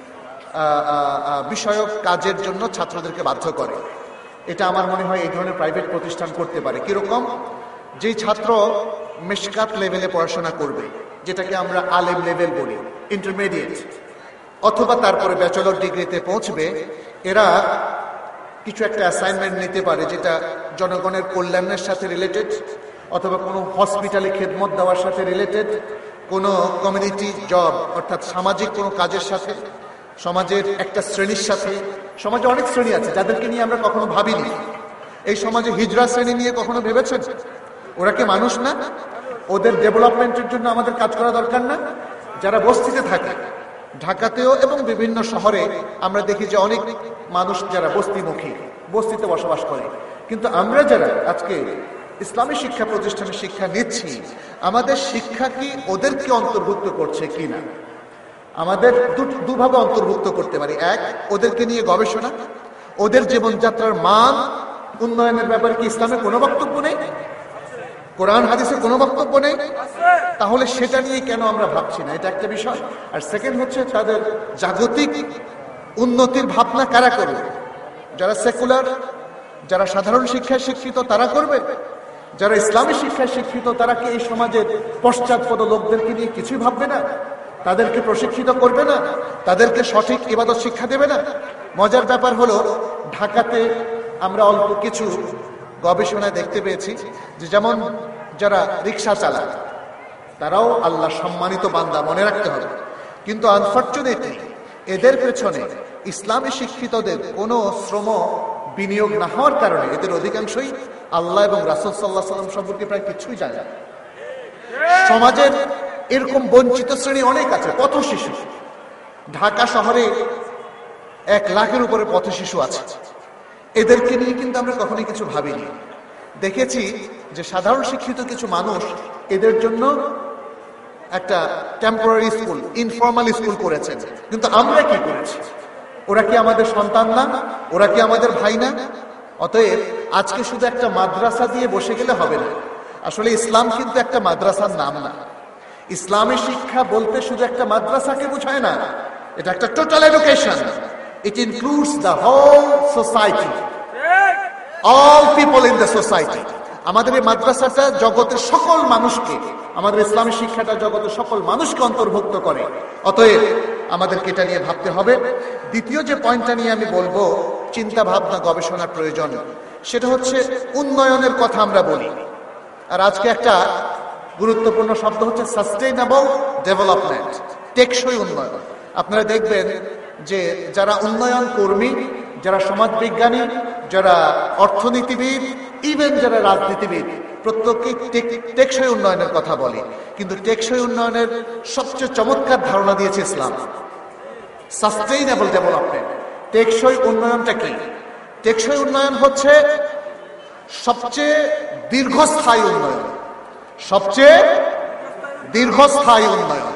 বিষয়ক কাজের জন্য ছাত্রদেরকে বাধ্য করে। এটা আমার মনে হয় এই ধরনের প্রাইভেট প্রতিষ্ঠান করতে পারে। কিরকম? যেই ছাত্র মিশকাত লেভেলে পড়াশোনা করবে, যেটাকে আমরা আলেম লেভেল বলি, ইন্টারমিডিয়েট, অথবা তারপরে ব্যাচেলর ডিগ্রিতে পৌঁছবে, এরা কিছু একটা অ্যাসাইনমেন্ট নিতে পারে যেটা জনগণের কল্যাণের সাথে রিলেটেড, অথবা কোনো হসপিটালে খেদমত দেওয়ার সাথে রিলেটেড, কোনো কমিউনিটি জব অর্থাৎ সামাজিক কোনো কাজের সাথে, সমাজের একটা শ্রেণীর সাথে। সমাজে অনেক শ্রেণী আছে যাদেরকে নিয়ে আমরা কখনো ভাবিনি। এই সমাজে হিজড়া শ্রেণী নিয়ে কখনো ভেবেছেন? ওরা কি মানুষ না? ওদের ডেভেলপমেন্টের জন্য আমাদের কাজ করা দরকার না? যারা বস্তিতে থাকে, ঢাকাতেও এবং বিভিন্ন শহরে আমরা দেখি যে অনেক মানুষ যারা বস্তিমুখী, বস্তিতে বসবাস করে, কিন্তু আমরা যারা আজকে ইসলামী শিক্ষা প্রতিষ্ঠানে শিক্ষা নিচ্ছি, আমাদের শিক্ষা কি ওদেরকে অন্তর্ভুক্ত করছে কিনা? আমাদের দুভাবে অন্তর্ভুক্ত করতে পারি। এক, ওদেরকে নিয়ে গবেষণা, ওদের জীবনযাত্রার মান উন্নয়নের ব্যাপারে কি ইসলামে কোনো বক্তব্য নেই? কোরআন হাদিসে কোনো বক্তব্য নেই? তাহলে সেটা নিয়ে কেন আমরা ভাবছি না? এটা একটা বিষয়। আর সেকেন্ড হচ্ছে তাদের জাগতিক উন্নতির ভাবনা কারা করবে? যারা সেকুলার, যারা সাধারণ শিক্ষায় শিক্ষিত তারা করবে? যারা ইসলামী শিক্ষায় শিক্ষিত তারা কি এই সমাজের পশ্চাৎপদ লোকদেরকে নিয়ে কিছুই ভাববে না? তাদেরকে প্রশিক্ষিত করবে না? তাদেরকে সঠিক ইবাদত শিক্ষা দেবে না? মজার ব্যাপার হলো, ঢাকাতে আমরা অল্প কিছু গবেষণায় দেখতে পেয়েছি যে যেমন যারা রিক্সা চালায় তারাও আল্লাহ সম্মানিত বান্দা, মনে রাখতে হবে, কিন্তু আনফরচুনেটলি এদের পেছনে ইসলামী শিক্ষিতদের কোনো শ্রম বিনিয়োগ না হওয়ার কারণে এদের অধিকাংশই আল্লাহ এবং রাসূল সাল্লাল্লাহু আলাইহি ওয়াসাল্লাম সম্পর্কে প্রায় কিছুই জানে না। সমাজের এরকম বঞ্চিত শ্রেণী অনেক আছে। পথ শিশু, ঢাকা শহরে এক লাখের উপরে পথ শিশু আছে। এদেরকে নিয়ে কিন্তু আমরা কখনোই কিছু ভাবিনি। দেখেছি যে সাধারণ শিক্ষিত কিছু মানুষ এদের জন্য একটা টেম্পোরারি স্কুল, ইনফর্মাল স্কুল করেছেন, কিন্তু আমরা কি করেছি? ওরা কি আমাদের সন্তান না? ওরা কি আমাদের ভাই না? অতএব আজকে শুধু একটা মাদ্রাসা দিয়ে বসে গেলে হবে না। আসলে ইসলাম কিন্তু একটা মাদ্রাসার নাম না। ইসলামী শিক্ষা বলতে শুধু একটা মাদ্রাসাকে বোঝায় না, এটা একটা total education. It includes the whole society, all people in the society. আমাদের এই মাদ্রাসাটা জগতের সকল মানুষকে, আমাদের ইসলামী শিক্ষাটা জগতের সকল মানুষকে অন্তর্ভুক্ত করে। অতএব আমাদেরকে এটা নিয়ে ভাবতে হবে। দ্বিতীয় যে পয়েন্টটা নিয়ে আমি বলবো, চিন্তা ভাবনা গবেষণার প্রয়োজন, সেটা হচ্ছে উন্নয়নের কথা আমরা বলি। আর আজকে একটা গুরুত্বপূর্ণ শব্দ হচ্ছে সাস্টেইনেবল ডেভেলপমেন্ট, টেকসই উন্নয়ন। আপনারা দেখবেন যে যারা উন্নয়ন কর্মী, যারা সমাজবিজ্ঞানী, যারা অর্থনীতিবিদ, ইভেন যারা রাজনীতিবিদ, প্রত্যেকেই টেকসই উন্নয়নের কথা বলে। কিন্তু টেকসই উন্নয়নের সবচেয়ে চমৎকার ধারণা দিয়েছে ইসলাম, সাস্টেইনেবল ডেভেলপমেন্ট। টেকসই উন্নয়নটা কি? টেকসই উন্নয়ন হচ্ছে সবচেয়ে দীর্ঘস্থায়ী উন্নয়ন, সবচেয়ে দীর্ঘস্থায়ী উন্নয়ন।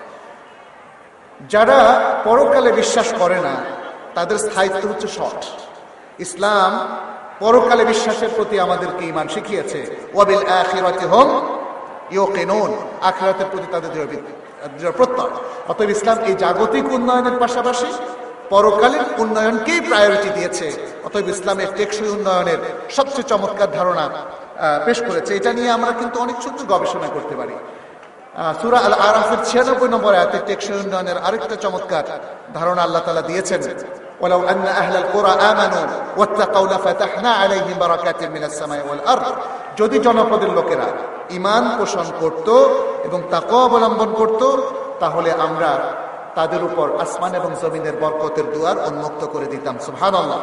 যারা পরকালে বিশ্বাস করে না তাদের স্থায়িত্ব হচ্ছে শর্ট। ইসলাম পরকালে বিশ্বাসের প্রতি আমাদেরকে ঈমান শিখিয়েছে, ওয়াবিল আখিরাতি হুম ইউকিনুন, আখিরাতের প্রতি তাদের দৃঢ় প্রত্যয়। অতএব ইসলাম এই জাগতিক উন্নয়নের পাশাপাশি পরকালীন উন্নয়নকেই প্রায়োরিটি দিয়েছে। অতএব ইসলামের টেকসই উন্নয়নের সবচেয়ে চমৎকার ধারণা পেশ করেছে। এটা নিয়ে আমরা কিন্তু অনেক সুন্দর গবেষণা করতে পারি। সূরা আল আরাফের ছিয়ানব্বই নম্বর আয়াতে টেকসই উন্নয়নের আরেকটা চমৎকার ধারণা আল্লাহ তাআলা দিয়েছেন, ওয়ালাউ আন্না আহলাল কুরা আমানু ওয়াত্তাকাউ লাফাতাহনা আলাইহিম বারাকাতিন মিনাস সামাই ওয়াল আরদ। যদি জনপদের লোকেরা ঈমান পোষণ করত এবং তাকওয়া অবলম্বন করত, তাহলে আমরা তাদের উপর আসমান এবং জমিনের বরকতের দুয়ার উন্মুক্ত করে দিতাম। সুবহানাল্লাহ।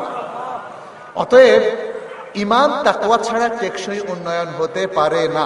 অতএব ঈমান তাকওয়া ছাড়া টেকসই উন্নয়ন হতে পারে না।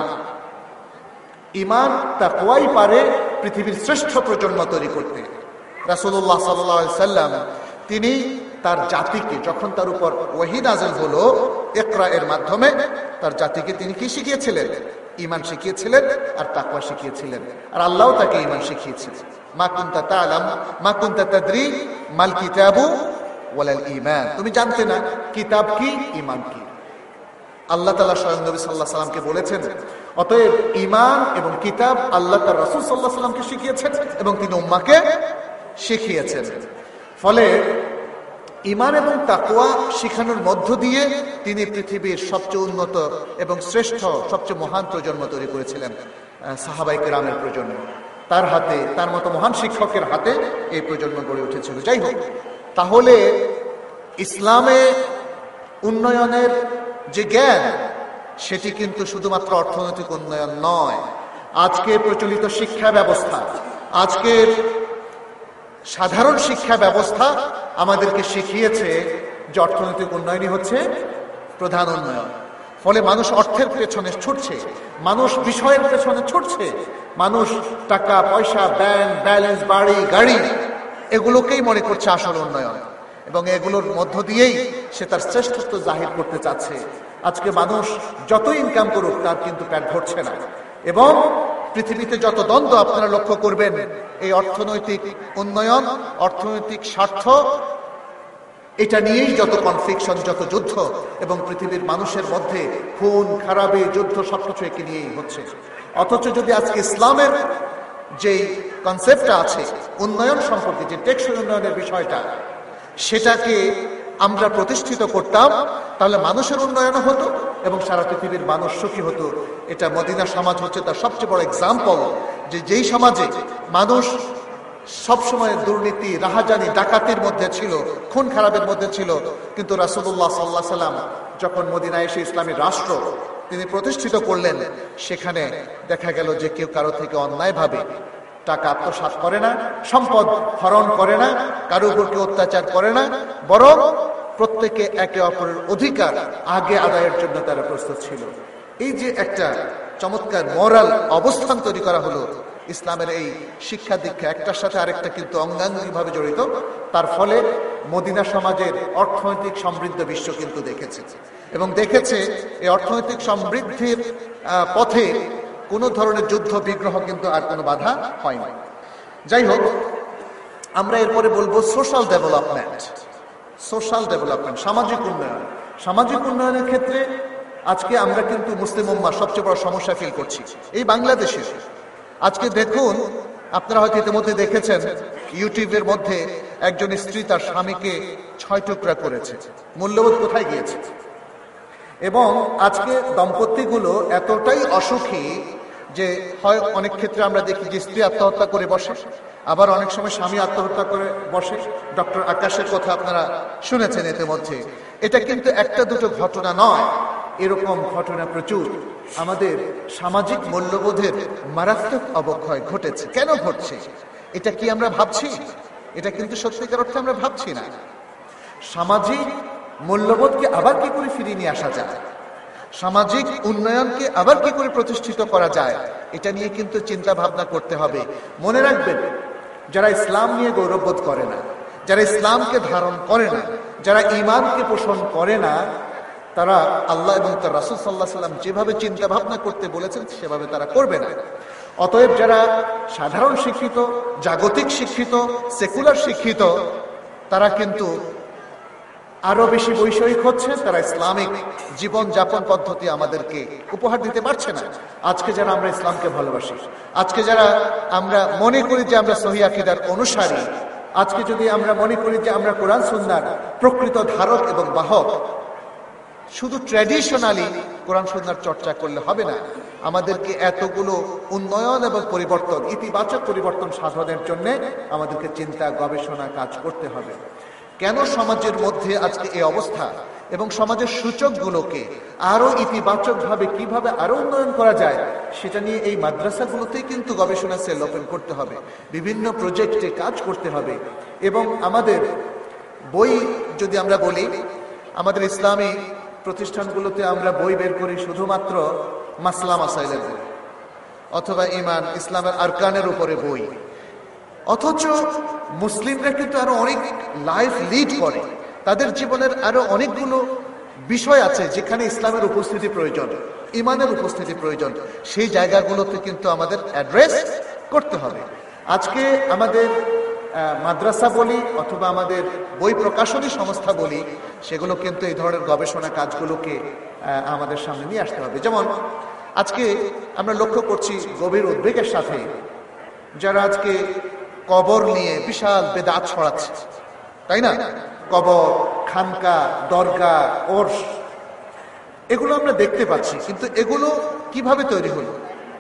ঈমান তাকওয়াই পারে পৃথিবীর শ্রেষ্ঠ প্রজন্ম তৈরি করতে। রাসূলুল্লাহ সাল্লাল্লাহু আলাইহি সাল্লাম তিনি তার জাতিকে, যখন তার উপর ওহী নাযিল হলো ইকরা এর মাধ্যমে, তার জাতিকে তিনি কি শিখিয়েছিলেন? ঈমান শিখিয়েছিলেন আর তাকওয়া শিখিয়েছিলেন। আর আল্লাহ তাকে ঈমান শিখিয়েছিলেন। মা কুনতা তা'লাম মা কুনতা তাদরি মাল কিতাবু ওয়ালাল ঈমান, তুমি জানতে না কিতাব কি, ঈমান কি। আল্লাহ তাআলা স্বয়ং নবী সাল্লাল্লাহু আলাইহি সাল্লামকে বলেছেন। অতএব ঈমান এবং কিতাব আল্লাহ তার রাসূল সাল্লাল্লাহু আলাইহি সাল্লামকে শিখিয়েছেন এবং তিনি উম্মাহকে শিখিয়েছেন। ফলে ঈমান এবং তাকওয়া শিখানোর মধ্য দিয়ে তিনি পৃথিবীর সবচেয়ে উন্নত এবং শ্রেষ্ঠ, সবচেয়ে মহান প্রজন্ম তৈরি করেছিলেন, সাহাবায়ে কেরামের প্রজন্ম। তার হাতে, তার মতো মহান শিক্ষকের হাতে এই প্রজন্ম গড়ে উঠেছিল। যাই হোক, তাহলে ইসলামে উন্নয়নের যে জ্ঞান, সেটি কিন্তু শুধুমাত্র অর্থনৈতিক উন্নয়ন নয়। আজকে প্রচলিত শিক্ষা ব্যবস্থা, আজকের সাধারণ শিক্ষা ব্যবস্থা আমাদেরকে শিখিয়েছে যে অর্থনৈতিক উন্নয়নই হচ্ছে প্রধান উন্নয়ন। ফলে মানুষ অর্থের পেছনে ছুটছে, মানুষ বিষয়ের পেছনে ছুটছে, মানুষ টাকা পয়সা, ব্যাংক ব্যালেন্স, বাড়ি গাড়ি, এগুলোকেই মনে করছে আসল উন্নয়ন এবং এগুলোর মধ্য দিয়েই সে তার শ্রেষ্ঠত্ব জাহির করতে চাচ্ছে। আজকে মানুষ যত ইনকাম করুক তার কিন্তু পেট ভরছে না। এবং পৃথিবীতে যত দ্বন্দ্ব আপনারা লক্ষ্য করবেন, এই অর্থনৈতিক উন্নয়ন, অর্থনৈতিক স্বার্থ, এটা নিয়েই যত কনফ্লিকশন, যত যুদ্ধ, এবং পৃথিবীর মানুষের মধ্যে খুন খারাপি, যুদ্ধ, সবকিছু একে নিয়েই হচ্ছে। অথচ যদি আজকে ইসলামের যেই কনসেপ্টটা আছে উন্নয়ন সম্পর্কে, যে টেকসই উন্নয়নের বিষয়টা, সেটাকে আমরা প্রতিষ্ঠিত করতাম, তাহলে মানুষের উন্নয়ন হতো এবং সারা পৃথিবীর মানুষ সুখী হতো। এটা মদিনা সমাজ হচ্ছে তার সবচেয়ে বড় এক্সাম্পল, যে যেই সমাজে মানুষ সবসময় দুর্নীতি, রাহাজানি, ডাকাতির মধ্যে ছিল, খুন খারাপের মধ্যে ছিল, কিন্তু রাসূলুল্লাহ সাল্লাল্লাহু আলাইহি সাল্লাম যখন মদিনায় এসে ইসলামী রাষ্ট্র তিনি প্রতিষ্ঠিত করলেন, সেখানে দেখা গেল যে কেউ কারো থেকে অন্যায়ভাবে টাকা আত্মসাৎ করে না, সম্পদ হরণ করে না, কারো উপর কেউ অত্যাচার করে না, বরং প্রত্যেকে একে অপরের অধিকার আগে আদায়ের জন্য তারা প্রস্তুত ছিল। এই যে একটা চমৎকার মোরাল অবস্থান তৈরি করা হলো, ইসলামের এই শিক্ষা দীক্ষা একটার সাথে আরেকটা কিন্তু অঙ্গাঙ্গিভাবে জড়িত। তার ফলে মদিনা সমাজের অর্থনৈতিক সমৃদ্ধ বিশ্ব কিন্তু দেখেছে এবং দেখেছে এই অর্থনৈতিক সমৃদ্ধির পথে কোনো ধরনের যুদ্ধ বিগ্রহ কিন্তু আর কোনো বাধা হয়নি। যাই হোক, আমরা এরপরে বলবো সোশ্যাল ডেভেলপমেন্ট। সোশ্যাল ডেভেলপমেন্ট, সামাজিক উন্নয়ন। সামাজিক উন্নয়নের ক্ষেত্রে আজকে আমরা কিন্তু মুসলিম উম্মাহ সবচেয়ে বড় সমস্যা ফিল করছি এই বাংলাদেশে। আজকে দেখুন, আপনারা হয়তো ইতিমধ্যে দেখেছেন, ইউটিউবের মধ্যে একজন স্ত্রী তার স্বামীকে ছয় টুকরা করেছে। মূল্যবোধ কোথায় গিয়েছে? এবং আজকে দম্পতিগুলো এতটাই অসুখী যে হয় অনেক ক্ষেত্রে আমরা দেখি যে স্ত্রী আত্মহত্যা করে বসে, আবার অনেক সময় স্বামী আত্মহত্যা করে বসে। ডক্টর আকাশের কথা আপনারা শুনেছেন ইতিমধ্যে। এটা কিন্তু একটা দুটো ঘটনা নয়, এরকম ঘটনা প্রচুর। আমাদের সামাজিক মূল্যবোধের মারাত্মক অবক্ষয় ঘটেছে। কেন ঘটছে? এটা কি আমরা ভাবছি? এটা কিন্তু সত্যিকার অর্থে আমরা ভাবছি না। সামাজিক মূল্যবোধকে আবার কি করে ফিরিয়ে নিয়ে আসা যায়, সামাজিক উন্নয়নকে আবার কি করে প্রতিষ্ঠিত করা যায়, এটা নিয়ে কিন্তু চিন্তা ভাবনা করতে হবে। মনে রাখবেন, যারা ইসলাম নিয়ে গৌরববোধ করে না, যারা ইসলামকে ধারণ করে না, যারা ঈমানকে পোষণ করে না, তারা আল্লাহ এবং তার রাসূল সাল্লাল্লাহু আলাইহি ওয়াসাল্লাম যেভাবে চিন্তা ভাবনা করতে বলেছেন সেভাবে তারা করবে না। অতএব যারা সাধারণ শিক্ষিত, জাগতিক শিক্ষিত, সেকুলার শিক্ষিত, তারা কিন্তু আরো বেশি বৈষয়িক হচ্ছে। তারা ইসলামিক জীবন যাপন পদ্ধতি আমাদেরকে উপহার দিতে পারছে না। আজকে যারা আমরা ইসলামকে ভালোবাসি, আজকে যারা আমরা মনে করি যে আমরা সহিহ আকীদার অনুসারী, আজকে যদি আমরা মনে করি যে আমরা কোরআন সুন্নাহর প্রকৃত ধারক এবং বাহক, শুধু ট্র্যাডিশনালি কোরআন সুন্নাহর চর্চা করলে হবে না। আমাদেরকে এতগুলো উন্নয়ন এবং পরিবর্তন, ইতিবাচক পরিবর্তন সাধনের জন্য আমাদেরকে চিন্তা, গবেষণা, কাজ করতে হবে। কেন সমাজের মধ্যে আজকে এই অবস্থা? এবং সমাজের সূচকগুলোকে আরো ইতিবাচকভাবে কিভাবে আরো উন্নয়ন করা যায় সেটা নিয়ে এই মাদ্রাসাগুলোতেই কিন্তু গবেষণা সেল ওপেন করতে হবে, বিভিন্ন প্রজেক্টে কাজ করতে হবে। এবং আমাদের বই যদি আমরা বলি, আমাদের ইসলামী প্রতিষ্ঠানগুলোতে আমরা বই বের করি শুধুমাত্র মাসলা মাসাইলের বই অথবা ইমান ইসলামের আরকানের উপরে বই, অথচ মুসলিমরা কিন্তু আরো অনেক লাইফ লিড করে, তাদের জীবনের আরো অনেকগুলো বিষয় আছে যেখানে ইসলামের উপস্থিতি প্রয়োজন, ইমানের উপস্থিতি প্রয়োজন, সেই জায়গাগুলোতে কিন্তু আমাদের অ্যাড্রেস করতে হবে। আজকে আমাদের মাদ্রাসা বলি অথবা আমাদের বই প্রকাশনী সংস্থা বলি, সেগুলো কিন্তু এই ধরনের গবেষণা কাজগুলোকে আমাদের সামনে নিয়ে আসতে হবে। যেমন আজকে আমরা লক্ষ্য করছি গভীর উদ্বেগের সাথে যারা আজকে কবর নিয়ে বিশাল বেদাত ছড়াচ্ছে, তাই না? কবর, খানকা, দরগা, ওরস, এগুলো আমরা দেখতে পাচ্ছি, কিন্তু এগুলো কিভাবে তৈরি হলো,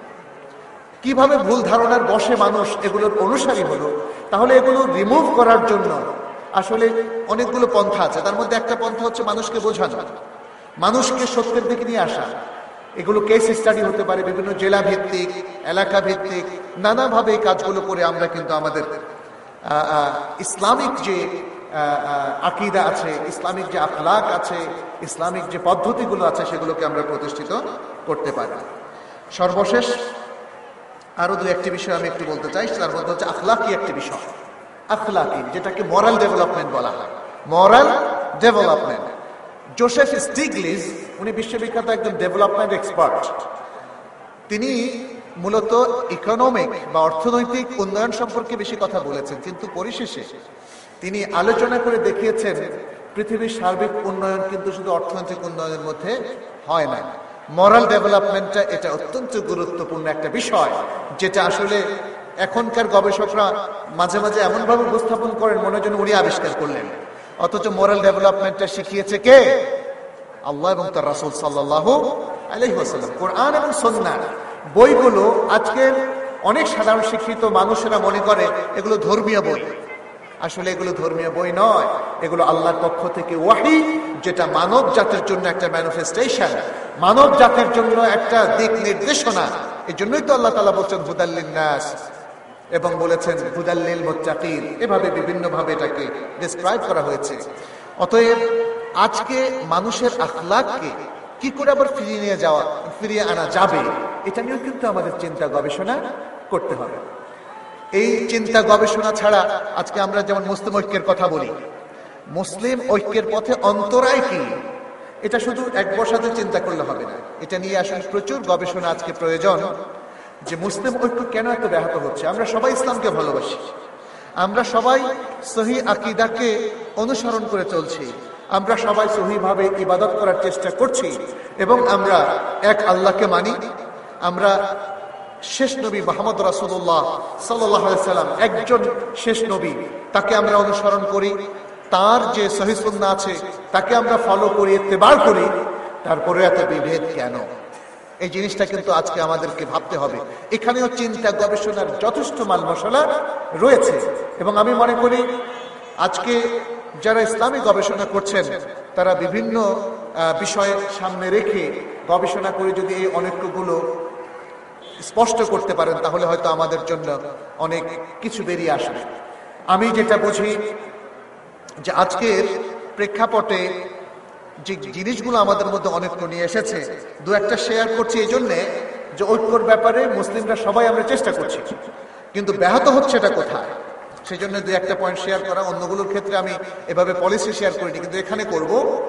কিভাবে ভুল ধারণার বশে মানুষ এগুলোর অনুসারী হলো? তাহলে এগুলো রিমুভ করার জন্য আসলে অনেকগুলো পন্থা আছে। তার মধ্যে একটা পন্থা হচ্ছে মানুষকে বোঝানো, মানুষকে সত্যের দিকে নিয়ে আসা। এগুলো কেস স্টাডি হতে পারে, বিভিন্ন জেলা ভিত্তিক, এলাকা ভিত্তিক, নানাভাবে এই কাজগুলো করে আমরা কিন্তু আমাদের ইসলামিক যে আকীদা আছে, ইসলামিক যে আখলাক আছে, ইসলামিক যে পদ্ধতিগুলো আছে সেগুলোকে আমরা প্রতিষ্ঠিত করতে পারি। সর্বশেষ আরো দু একটি বিষয় আমি একটু বলতে চাই, তার মধ্যে হচ্ছে আখলাকি একটি বিষয়, আখলাকি যেটাকে মরাল ডেভেলপমেন্ট বলা হয়, মরাল ডেভেলপমেন্ট। জোসেফ স্টিগলিজ, উনি বিশ্ববিখ্যাত একজন ডেভেলপমেন্ট এক্সপার্ট, তিনি মূলত ইকোনমিক বা অর্থনৈতিক উন্নয়ন সম্পর্কে বেশি কথা বলেছেন, কিন্তু পরিশেষে তিনি আলোচনা করে দেখিয়েছেন পৃথিবীর সার্বিক উন্নয়ন কিন্তু শুধু অর্থনৈতিক উন্নয়নের মধ্যে হয় না, মরাল ডেভেলপমেন্টটা এটা অত্যন্ত গুরুত্বপূর্ণ একটা বিষয়, যেটা আসলে এখনকার গবেষকরা মাঝে মাঝে এমনভাবে উপস্থাপন করেন মনে হয় যেন উনি আবিষ্কার করলেন, অথচ মোরাল ডেভেলপমেন্টটা শিখিয়েছে কে? আল্লাহ এবং তার রাসূল সাল্লাল্লাহু আলাইহি ওয়াসাল্লাম। কোরআন এবং সুন্নাহ বইগুলো আজকে অনেক সাধারণ শিক্ষিত মানুষেরা মনে করে এগুলো ধর্মীয় বই, আসলে এগুলো ধর্মীয় বই নয়, এগুলো আল্লাহর পক্ষ থেকে ওয়াহী, যেটা মানব জাতির জন্য একটা ম্যানিফেস্টেশন, মানব জাতির জন্য একটা দিক নির্দেশনা। এই জন্যই তো আল্লাহ তাআলা বলছেন হুদাল লিন-নাস, এবং বলেছেন হুদাল লিল মুত্তাকিন, এভাবে বিভিন্ন ভাবে এটাকে ডেসক্রাইব করা হয়েছে। অতএব আজকে মানুষের আখলাককে কি করে আবার ফিরিয়ে নিয়ে যাওয়া ফিরিয়ে আনা যাবে, এটা নিয়েও কিন্তু আমাদের চিন্তা গবেষণা করতে হবে। এই চিন্তা গবেষণা ছাড়া আজকে আমরা যেমন মুসলিম ঐক্যের কথা বলি, মুসলিম ঐক্যের পথে অন্তরায় কি, এটা শুধু এক বসাতে চিন্তা করলে হবে না, এটা নিয়ে আসলে প্রচুর গবেষণা আজকে প্রয়োজন। যে মুসলিম ঐক্য কেন এত ব্যাহত হচ্ছে? আমরা সবাই ইসলামকে ভালোবাসি, আমরা সবাই সহি আকীদাকে অনুসরণ করে চলছি, আমরা সবাই সহিভাবে ইবাদত করার চেষ্টা করছি, এবং আমরা এক আল্লাহকে মানি। আমরা শেষ নবী মুহাম্মদ রাসূলুল্লাহ সাল্লাল্লাহু আলাইহি সাল্লাম একজন শেষ নবী, তাকে আমরা অনুসরণ করি, তার যে সহিহ সুন্নাহ আছে তাকে আমরা ফলো করি, ইত্তেবা করি। তারপরে এত বিভেদ কেন? এই জিনিসটা কিন্তু আজকে আমাদেরকে ভাবতে হবে। এখানেও চিন্তা গবেষণার যথেষ্ট মাল মশলা রয়েছে, এবং আমি মনে করি আজকে যারা ইসলামী গবেষণা করছেন তারা বিভিন্ন বিষয়ের সামনে রেখে গবেষণা করে যদি এই অনেকগুলো স্পষ্ট করতে পারেন, তাহলে হয়তো আমাদের জন্য অনেক কিছু বেরিয়ে আসবে। আমি যেটা বুঝি যে আজকের প্রেক্ষাপটে যে জিনিসগুলো আমাদের মধ্যে অনেকটা নিয়ে এসেছে, দু একটা শেয়ার করছি এই জন্যে যে ঐক্যর ব্যাপারে মুসলিমরা সবাই আমরা চেষ্টা করছি, কিন্তু ব্যাহত হচ্ছে এটা কোথায়, সেই জন্য দু একটা পয়েন্ট শেয়ার করা। অন্যগুলোর ক্ষেত্রে আমি এভাবে পলিসি শেয়ার করিনি, কিন্তু এখানে করব।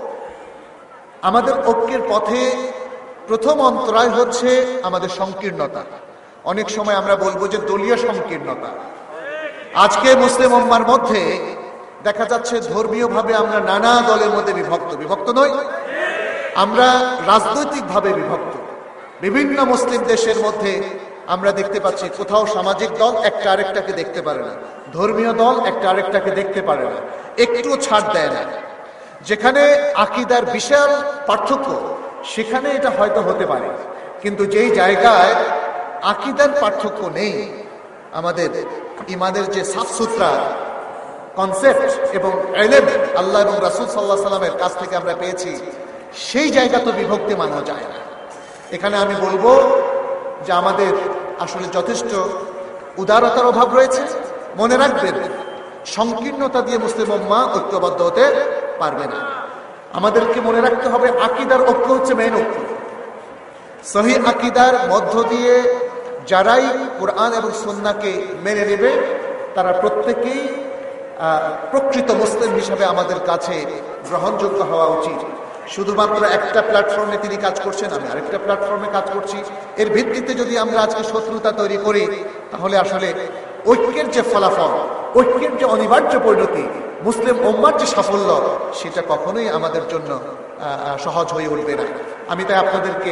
আমাদের ঐক্যের পথে প্রথম অন্তরায় হচ্ছে আমাদের সংকীর্ণতা। অনেক সময় আমরা বলবো যে দলীয় সংকীর্ণতা। আজকে মুসলিম উম্মার মধ্যে দেখা যাচ্ছে ধর্মীয় ভাবে আমরা নানা দলের মধ্যে বিভক্ত, বিভক্ত নই, আমরা রাজনৈতিক ভাবে বিভক্ত। বিভিন্ন মুসলিম দেশের মধ্যে আমরা দেখতে পাচ্ছি কোথাও সামাজিক দল একটা আরেকটাকে দেখতে পারে না, ধর্মীয় দল একটা আরেকটাকে দেখতে পারে না, একটুও ছাড় দেয় না। যেখানে আকীদার বিশাল পার্থক্য সেখানে এটা হয়তো হতে পারে, কিন্তু যেই জায়গায় আকীদার পার্থক্য নেই, আমাদের ইমানের যে সাফ সুতরা কনসেপ্ট এবং ইলম আল্লাহ এবং রাসূল সাল্লাল্লাহু আলাইহি সাল্লামের কাছ থেকে আমরা পেয়েছি, সেই জায়গা তো বিভক্তি মানা যায় না। এখানে আমি বলবো যে আমাদের আসলে যথেষ্ট উদারতার অভাব রয়েছে। মনে রাখবেন, সংকীর্ণতা দিয়ে মুসলিম উম্মাহ ঐক্যবদ্ধ হতে পারবে না। আমাদেরকে মনে রাখতে হবে আকীদার ঐক্য হচ্ছে মেইন ঐক্য। সহিহ আকীদার মধ্য দিয়ে যারাই কোরআন এবং সুন্নাহকে মেনে নেবে তারা প্রত্যেকেই প্রকৃত মুসলিম হিসাবে আমাদের কাছে গ্রহণযোগ্য হওয়া উচিত। শুধুমাত্র একটা প্ল্যাটফর্মে তিনি কাজ করছেন, আমি আরেকটা প্ল্যাটফর্মে কাজ করছি, এর ভিত্তিতে যদি আমরা আজকে শত্রুতা তৈরি করি তাহলে আসলে ঐক্যের যে ফলাফল, ঐক্যের যে অনিবার্য পরিণতি, মুসলিম উম্মার যে সাফল্য, সেটা কখনোই আমাদের জন্য সহজ হয়ে উঠবে না। আমি তাই আপনাদেরকে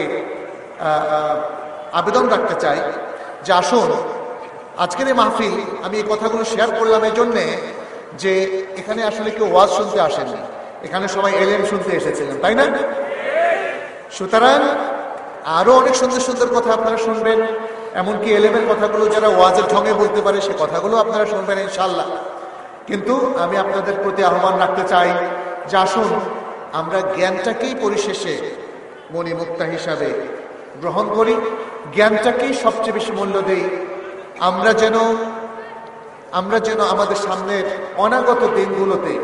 আবেদন রাখতে চাই যে আসুন আজকের এই মাহফিল, আমি এই কথাগুলো শেয়ার করলাম এই জন্যে যে এখানে আসলে কেউ ওয়াজ শুনতে আসেননি, এখানে সবাই এলএম শুনতে এসেছিলেন, তাই না? সুতরাং আরো অনেক সুন্দর সুন্দর কথা আপনারা শুনবেন, এমনকি এলএমের কথাগুলো যারা ওয়াজের ঢঙে বলতে পারে সে কথাগুলো আপনারা শুনবেন ইনশাআল্লাহ। কিন্তু আমি আপনাদের প্রতি আহ্বান রাখতে চাই যে আসুন আমরা জ্ঞানটাকেই পরিশেষে মণিমুক্তা হিসাবে গ্রহণ করি, জ্ঞানটাকেই সবচেয়ে বেশি মূল্য দেই। আমরা যেন আমরা যেন আমাদের সামনের অনাগত দিনগুলোতে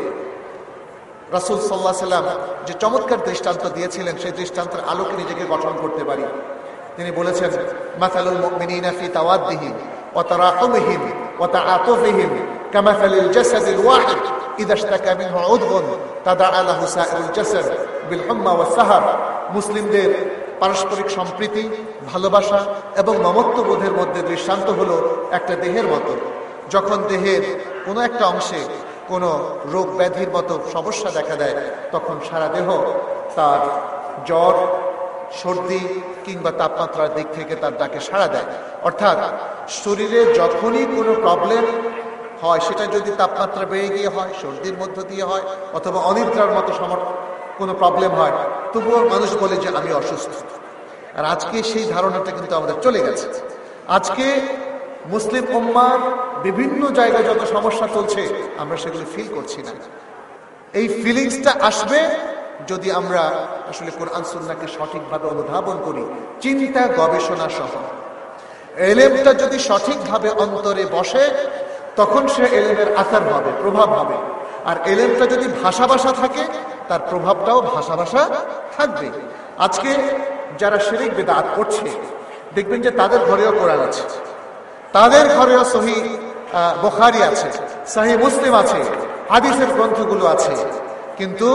রাসূল সাল্লাল্লাহু আলাইহি সাল্লাম যে চমৎকার দৃষ্টান্ত দিয়েছিলেন সেই দৃষ্টান্তের আলোকে নিজেকে গঠন করতে পারি। তিনি বলেছেন, মাসালুল মুমিনিনা ফি তাওয়াদ্দিহিম ওয়া তারাহুমিহিম ওয়া তাআতুফিহিম কামাসালিল জাসাদিল ওয়াহিদ ইযা ইশতাকা মিনহু উযবুন তাদাআ লাহু সাইরুল জাসাদ বিল হুম্মা ওয়াস সাহার। মুসলিমদের পারস্পরিক সম্প্রীতি, ভালোবাসা এবং মমত্ববোধের মধ্যে দৃষ্টান্ত হলো একটা দেহের মতো। যখন দেহের কোনো একটা অংশে কোনো রোগ ব্যাধির মতো সমস্যা দেখা দেয় তখন সারা দেহ তার জ্বর, সর্দি কিংবা তাপমাত্রার দিক থেকে তার ডাকে সাড়া দেয়। অর্থাৎ শরীরে যখনই কোনো প্রবলেম হয়, সেটা যদি তাপমাত্রা বেড়ে গিয়ে হয়, সর্দির মধ্য দিয়ে হয়, অথবা অনিদ্রার মতো কোনো প্রবলেম হয়, তবুও মানুষ বলে যে আমি অসুস্থ। আর আজকে সেই ধারণাটা কিন্তু আমাদের চলে গেছে। আজকে মুসলিম উম্মার বিভিন্ন জায়গায় যত সমস্যা চলছে আমরা সেগুলো ফিল করছি না। এই ফিলিংসটা আসবে যদি আমরা আসলে কোরআন সুন্নাহকে সঠিকভাবে অনুধাবন করি, চিন্তা গবেষণা সহ। এলেমটা যদি সঠিকভাবে অন্তরে বসে তখন সে এলেমের আসার হবে, প্রভাব হবে। আর এলেমটা যদি ভাষা ভাষা থাকে তার প্রভাবটাও ভাষা ভাষা থাকবে। আজকে যারা শিরক বিদআত করছে দেখবেন যে তাদের ঘরেও কোরআন আছে, তাদের ঘরেও সহিহ বুখারী আছে, সহিহ মুসলিম আছে, হাদিসের গ্রন্থগুলো আছে, কিন্তু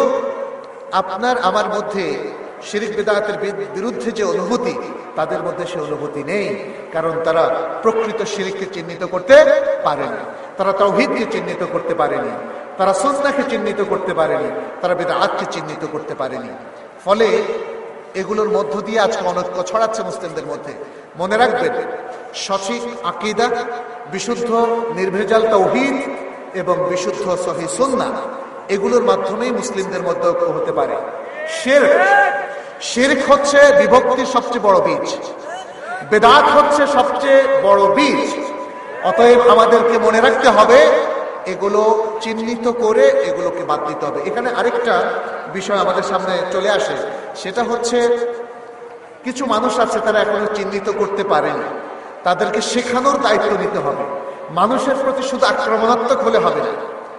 আপনার আমার মধ্যে শিরক বিদআতের বিরুদ্ধে যে অনুভূতি, তাদের মধ্যে সে অনুভূতি নেই। কারণ তারা প্রকৃত শিরককে চিহ্নিত করতে পারেনি, তারা তাওহীদকে চিহ্নিত করতে পারেনি, তারা সুন্নাহকে চিহ্নিত করতে পারেনি, তারা বিদআতকে চিহ্নিত করতে পারেনি। ফলে এগুলোর মধ্য দিয়ে আজকে অনৈক্য ছড়াচ্ছে মুসলিমদের মধ্যে। মনে রাখবেন, সঠিক আকীদা, বিশুদ্ধ নির্ভেজাল তাওহীদ এবং বিশুদ্ধ সহিহ সুন্নাহ, এগুলোর মাধ্যমেই মুসলিমদের মধ্যে ঐক্য হতে পারে। শিরক শিরক হচ্ছে বিভক্তির সবচেয়ে বড় বীজ, বিদআত হচ্ছে সবচেয়ে বড় বীজ। অতএব আমাদেরকে মনে রাখতে হবে এগুলো চিহ্নিত করে এগুলোকে বাদ দিতে হবে। এখানে আরেকটা বিষয় আমাদের সামনে চলে আসে, সেটা হচ্ছে কিছু মানুষ আছে তারা এখনো চিহ্নিত করতে পারেনি, তাদেরকে শেখানোর দায়িত্ব নিতে হবে। মানুষের প্রতি শুধু আক্রমণাত্মক হলে হবে না,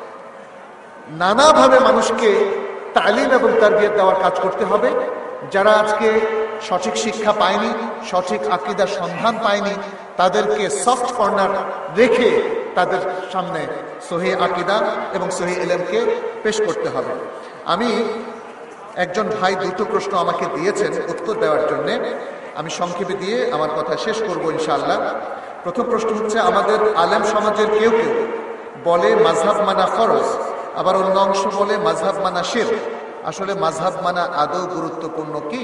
নানাভাবে মানুষকে তালিম এবং তারবিয়ত দেওয়ার কাজ করতে হবে। যারা আজকে সঠিক শিক্ষা পায়নি, সঠিক আকীদার সন্ধান পায়নি, তাদেরকে সফট কর্নার রেখে তাদের সামনে সহিহ আকীদা এবং সহিহ ইলমকে পেশ করতে হবে। আমি একজন ভাই দুটো প্রশ্ন আমাকে দিয়েছেন উত্তর দেওয়ার জন্য, আমি সংক্ষেপে দিয়ে আমার কথা শেষ করব ইনশাআল্লাহ। প্রথম প্রশ্ন হচ্ছে, আমাদের আলেম সমাজের কেউ কেউ বলে মাযহাব মানা ফরজ, আবার অন্য অংশ বলে মাযহাব মানা শিরক। আসলে মাযহাব মানা আদৌ গুরুত্বপূর্ণ কি?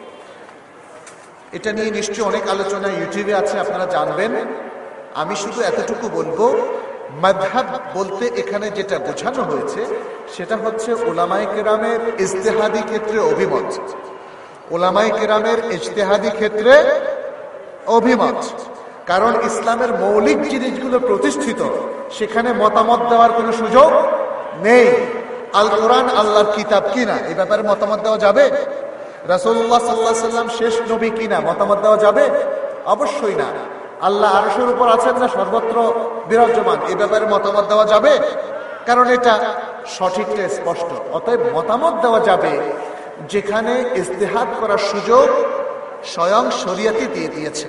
এটা নিয়ে নিশ্চয়ই অনেক আলোচনা ইউটিউবে আছে, আপনারা জানবেন। আমি শুধু এতটুকু বলবো, মাযহাব বলতে এখানে যেটা বোঝানো হয়েছে সেটা হচ্ছে উলামায়ে কেরামের ইজতিহাদি ক্ষেত্রে অভিমত, উলামায়ে কেরামের ইজতিহাদি ক্ষেত্রে অভিমত। কারণ ইসলামের মৌলিক জিনিসগুলো প্রতিষ্ঠিত, সেখানে মতামত দেওয়ার কোনো সুযোগ নেই। আল কোরআন আল্লাহর কিতাব কিনা, এই ব্যাপারে মতামত দেওয়া যাবে? রাসূলুল্লাহ সাল্লাল্লাহু আলাইহি ওয়াসাল্লাম শেষ নবী কিনা, মতামত দেওয়া যাবে? অবশ্যই না। আল্লাহ আরশের উপর আছেন না সর্বত্র বিরাজমান, এই ব্যাপারে মতামত দেওয়া যাবে? কারণ এটা সঠিকটা স্পষ্ট। অতএব মতামত দেওয়া যাবে যেখানে ইজতিহাদ করার সুযোগ স্বয়ং শরীয়তে দিয়ে দিয়েছে।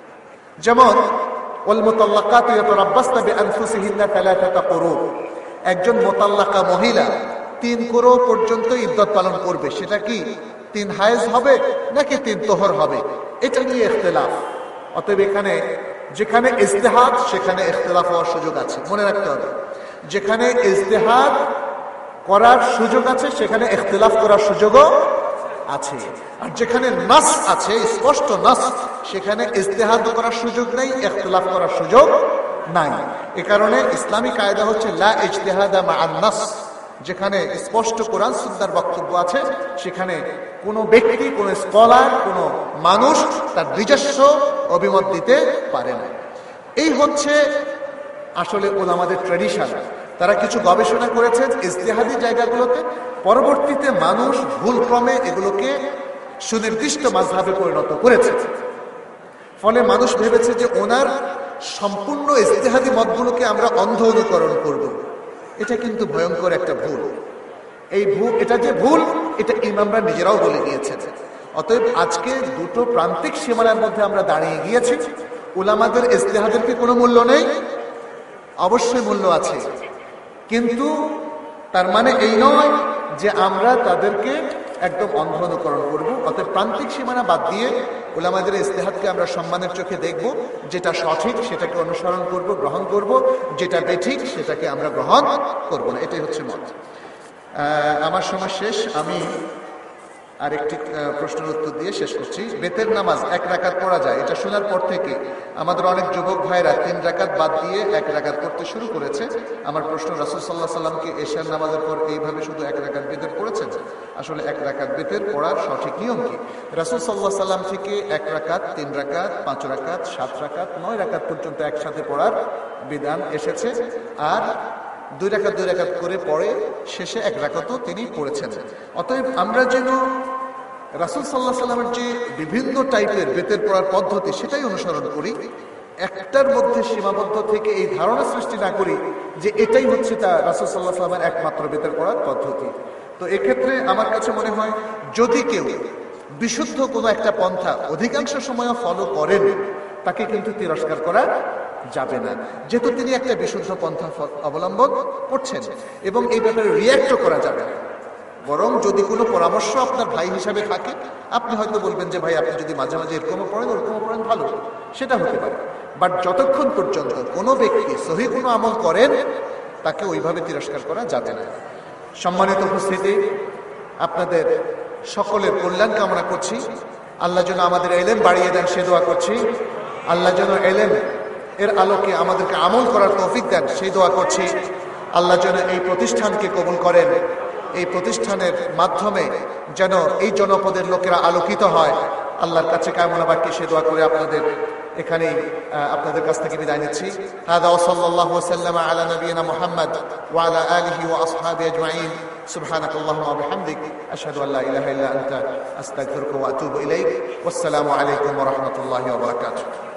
যেমন ওয়াল মুতাল্লাকাতু ইয়াতারাব্বাসনা বিআনফুসিহিন্না সালাসাতা কুরু, একজন মুতাল্লাকা মহিলা তিন কুরু পর্যন্ত ইদ্যত পালন করবে। সেটা কি তিন হায়েজ হবে নাকি তিন তোহর হবে, এটা নিয়ে ইখতিলাফ। অতএব এখানে যেখানে ইজতিহাদ সেখানে ইখতিলাফ হওয়ার সুযোগ আছে, মনে রাখতে হবে। যেখানে ইজতিহাদ করার সুযোগ আছে সেখানে ইখতিলাফ করার সুযোগও আছে। আর যেখানে নাস আছে, স্পষ্ট নাস, সেখানে ইজতিহাদ করার সুযোগ নেই, ইখতিলাফ করার সুযোগ নাই। এ কারণে ইসলামী কায়দা হচ্ছে লা ইজতিহাদা মা'আন নাস। যেখানে স্পষ্ট কোরআন সুন্নাহর বক্তব্য আছে সেখানে কোনো ব্যক্তি, কোনো স্কলার, কোনো মানুষ তার নিজস্ব অভিমত দিতে পারে না। এই হচ্ছে আসলে ওলামাদের ট্র্যাডিশন। তারা কিছু গবেষণা করেছেন ইজতিহাদি জায়গাগুলোতে, পরবর্তীতে মানুষ ভুলক্রমে এগুলোকে সুনির্দিষ্ট মাযহাবে পরিণত করেছে। ফলে মানুষ ভেবেছে যে ওনার সম্পূর্ণ ইজতিহাদি মতগুলোকে আমরা অন্ধ অনুকরণ করব। এটা কিন্তু ভয়ঙ্কর একটা ভুল। এই ভুল, এটা যে ভুল, এটা ইমামরা নিজেরাও বলে দিয়েছেন। অতএব আজকে দুটো প্রান্তিক সীমানার মধ্যে আমরা দাঁড়িয়ে গিয়েছি। উলামাদের ইজতিহাদের কি কোনো মূল্য নেই? অবশ্যই মূল্য আছে, কিন্তু তার মানে এই নয় যে আমরা তাদেরকে একদম অন্ধ অনুকরণ করব। অতএব প্রান্তিক সীমানা বাদ দিয়ে উলামাদের ইজতিহাদকে আমরা সম্মানের চোখে দেখব। যেটা সঠিক সেটাকে অনুসরণ করব, গ্রহণ করব, যেটা বেঠিক সেটাকে আমরা গ্রহণ করব না। এটাই হচ্ছে মত। আমার সময় শেষ। আমি আরেকটি প্রশ্নের উত্তর দিয়ে শেষ করছি। বেতের নামাজ এক রাকাত পড়া যায়, এটা শোনার পর থেকে আমাদের অনেক যুবক ভাইরা তিন রাকাত বাদ দিয়ে এক রাকাত পড়তে শুরু করেছে। আমার প্রশ্ন, রাসূল সাল্লাল্লাহু আলাইহি সাল্লাম কি এশার নামাজের পর এইভাবে শুধু এক রাকাত বেতের পড়েছেন? আসলে এক রাকাত বেতের পড়ার সঠিক নিয়ম কি? রাসূল সাল্লাল্লাহু আলাইহি সাল্লাম থেকে এক রাকাত, তিন রাকাত, পাঁচ রাকাত, সাত রাকাত, নয় রাকাত পর্যন্ত একসাথে পড়ার বিধান এসেছে। আর দুই রাকাত দুই রাকাত করে পড়ে শেষে এক রাকাতও তিনি পড়েছেন। অতএব আমরা যেন রাসূল সাল্লাল্লাহু আলাইহি সাল্লামের যে বিভিন্ন টাইপের বেতের পড়ার পদ্ধতি সেটাই অনুসরণ করি, একটার মধ্যে সীমাবদ্ধ থেকে এই ধারণা সৃষ্টি না করি যে এটাই হচ্ছে তা রাসূল সাল্লাল্লাহু আলাইহি সাল্লামের একমাত্র বেতের পড়ার পদ্ধতি। তো এক্ষেত্রে আমার কাছে মনে হয় যদি কেউ বিশুদ্ধ কোনো একটা পন্থা অধিকাংশ সময় ফলো করেন তাকে কিন্তু তিরস্কার করা যাবে না, যেহেতু তিনি একটা বিশুদ্ধ পন্থা অবলম্বন করছেন, এবং এই ব্যাপারে রিয়্যাক্টও করা যাবে না। বরং যদি কোনো পরামর্শ আপনার ভাই হিসাবে থাকে, আপনি হয়তো বলবেন যে ভাই আপনি যদি মাঝে মাঝে এরকমও পড়েন ওরকমও পড়েন, ভালো, সেটা হতে পারে। বাট যতক্ষণ পর্যন্ত কোনো ব্যক্তি সহি কোনো আমল করেন তাকে ওইভাবে তিরস্কার করা যাবে না। সম্মানিত উপস্থিতি, আপনাদের সকলের কল্যাণ কামনা করছি। আল্লাহ যেন আমাদের এলেম বাড়িয়ে দেন সে দোয়া করছি। আল্লাহ যেন এলেম এর আলোকে আমাদেরকে আমল করার তৌফিক দেন সেই দোয়া করছি। আল্লাহ যেন এই প্রতিষ্ঠানকে কবুল করেন, এই প্রতিষ্ঠানের মাধ্যমে যেন এই জনপদের লোকেরা আলোকিত হয়। আল্লাহর কাছে কামনা বাক্যে সে দোয়া করে আপনাদের এখানেই আপনাদের কাছ থেকে বিদায় নিচ্ছি। হাদা ওয়া সাল্লাল্লাহু ওয়া সাল্লামা আলা নবিয়িনা মুহাম্মদ ওয়া আলা আলিহি ওয়া আসহাবিহি আজমাইন। সুবহানাকাল্লাহুম্মা ওয়া বিহামদিক আশহাদু আল্লা ইলাহা ইল্লা আনতা আস্তাগফিরুকা ওয়া আতুবু ইলাইক। ওয়াসসালামু আলাইকুম ওয়া রাহমাতুল্লাহি ওয়া বারাকাতুহু।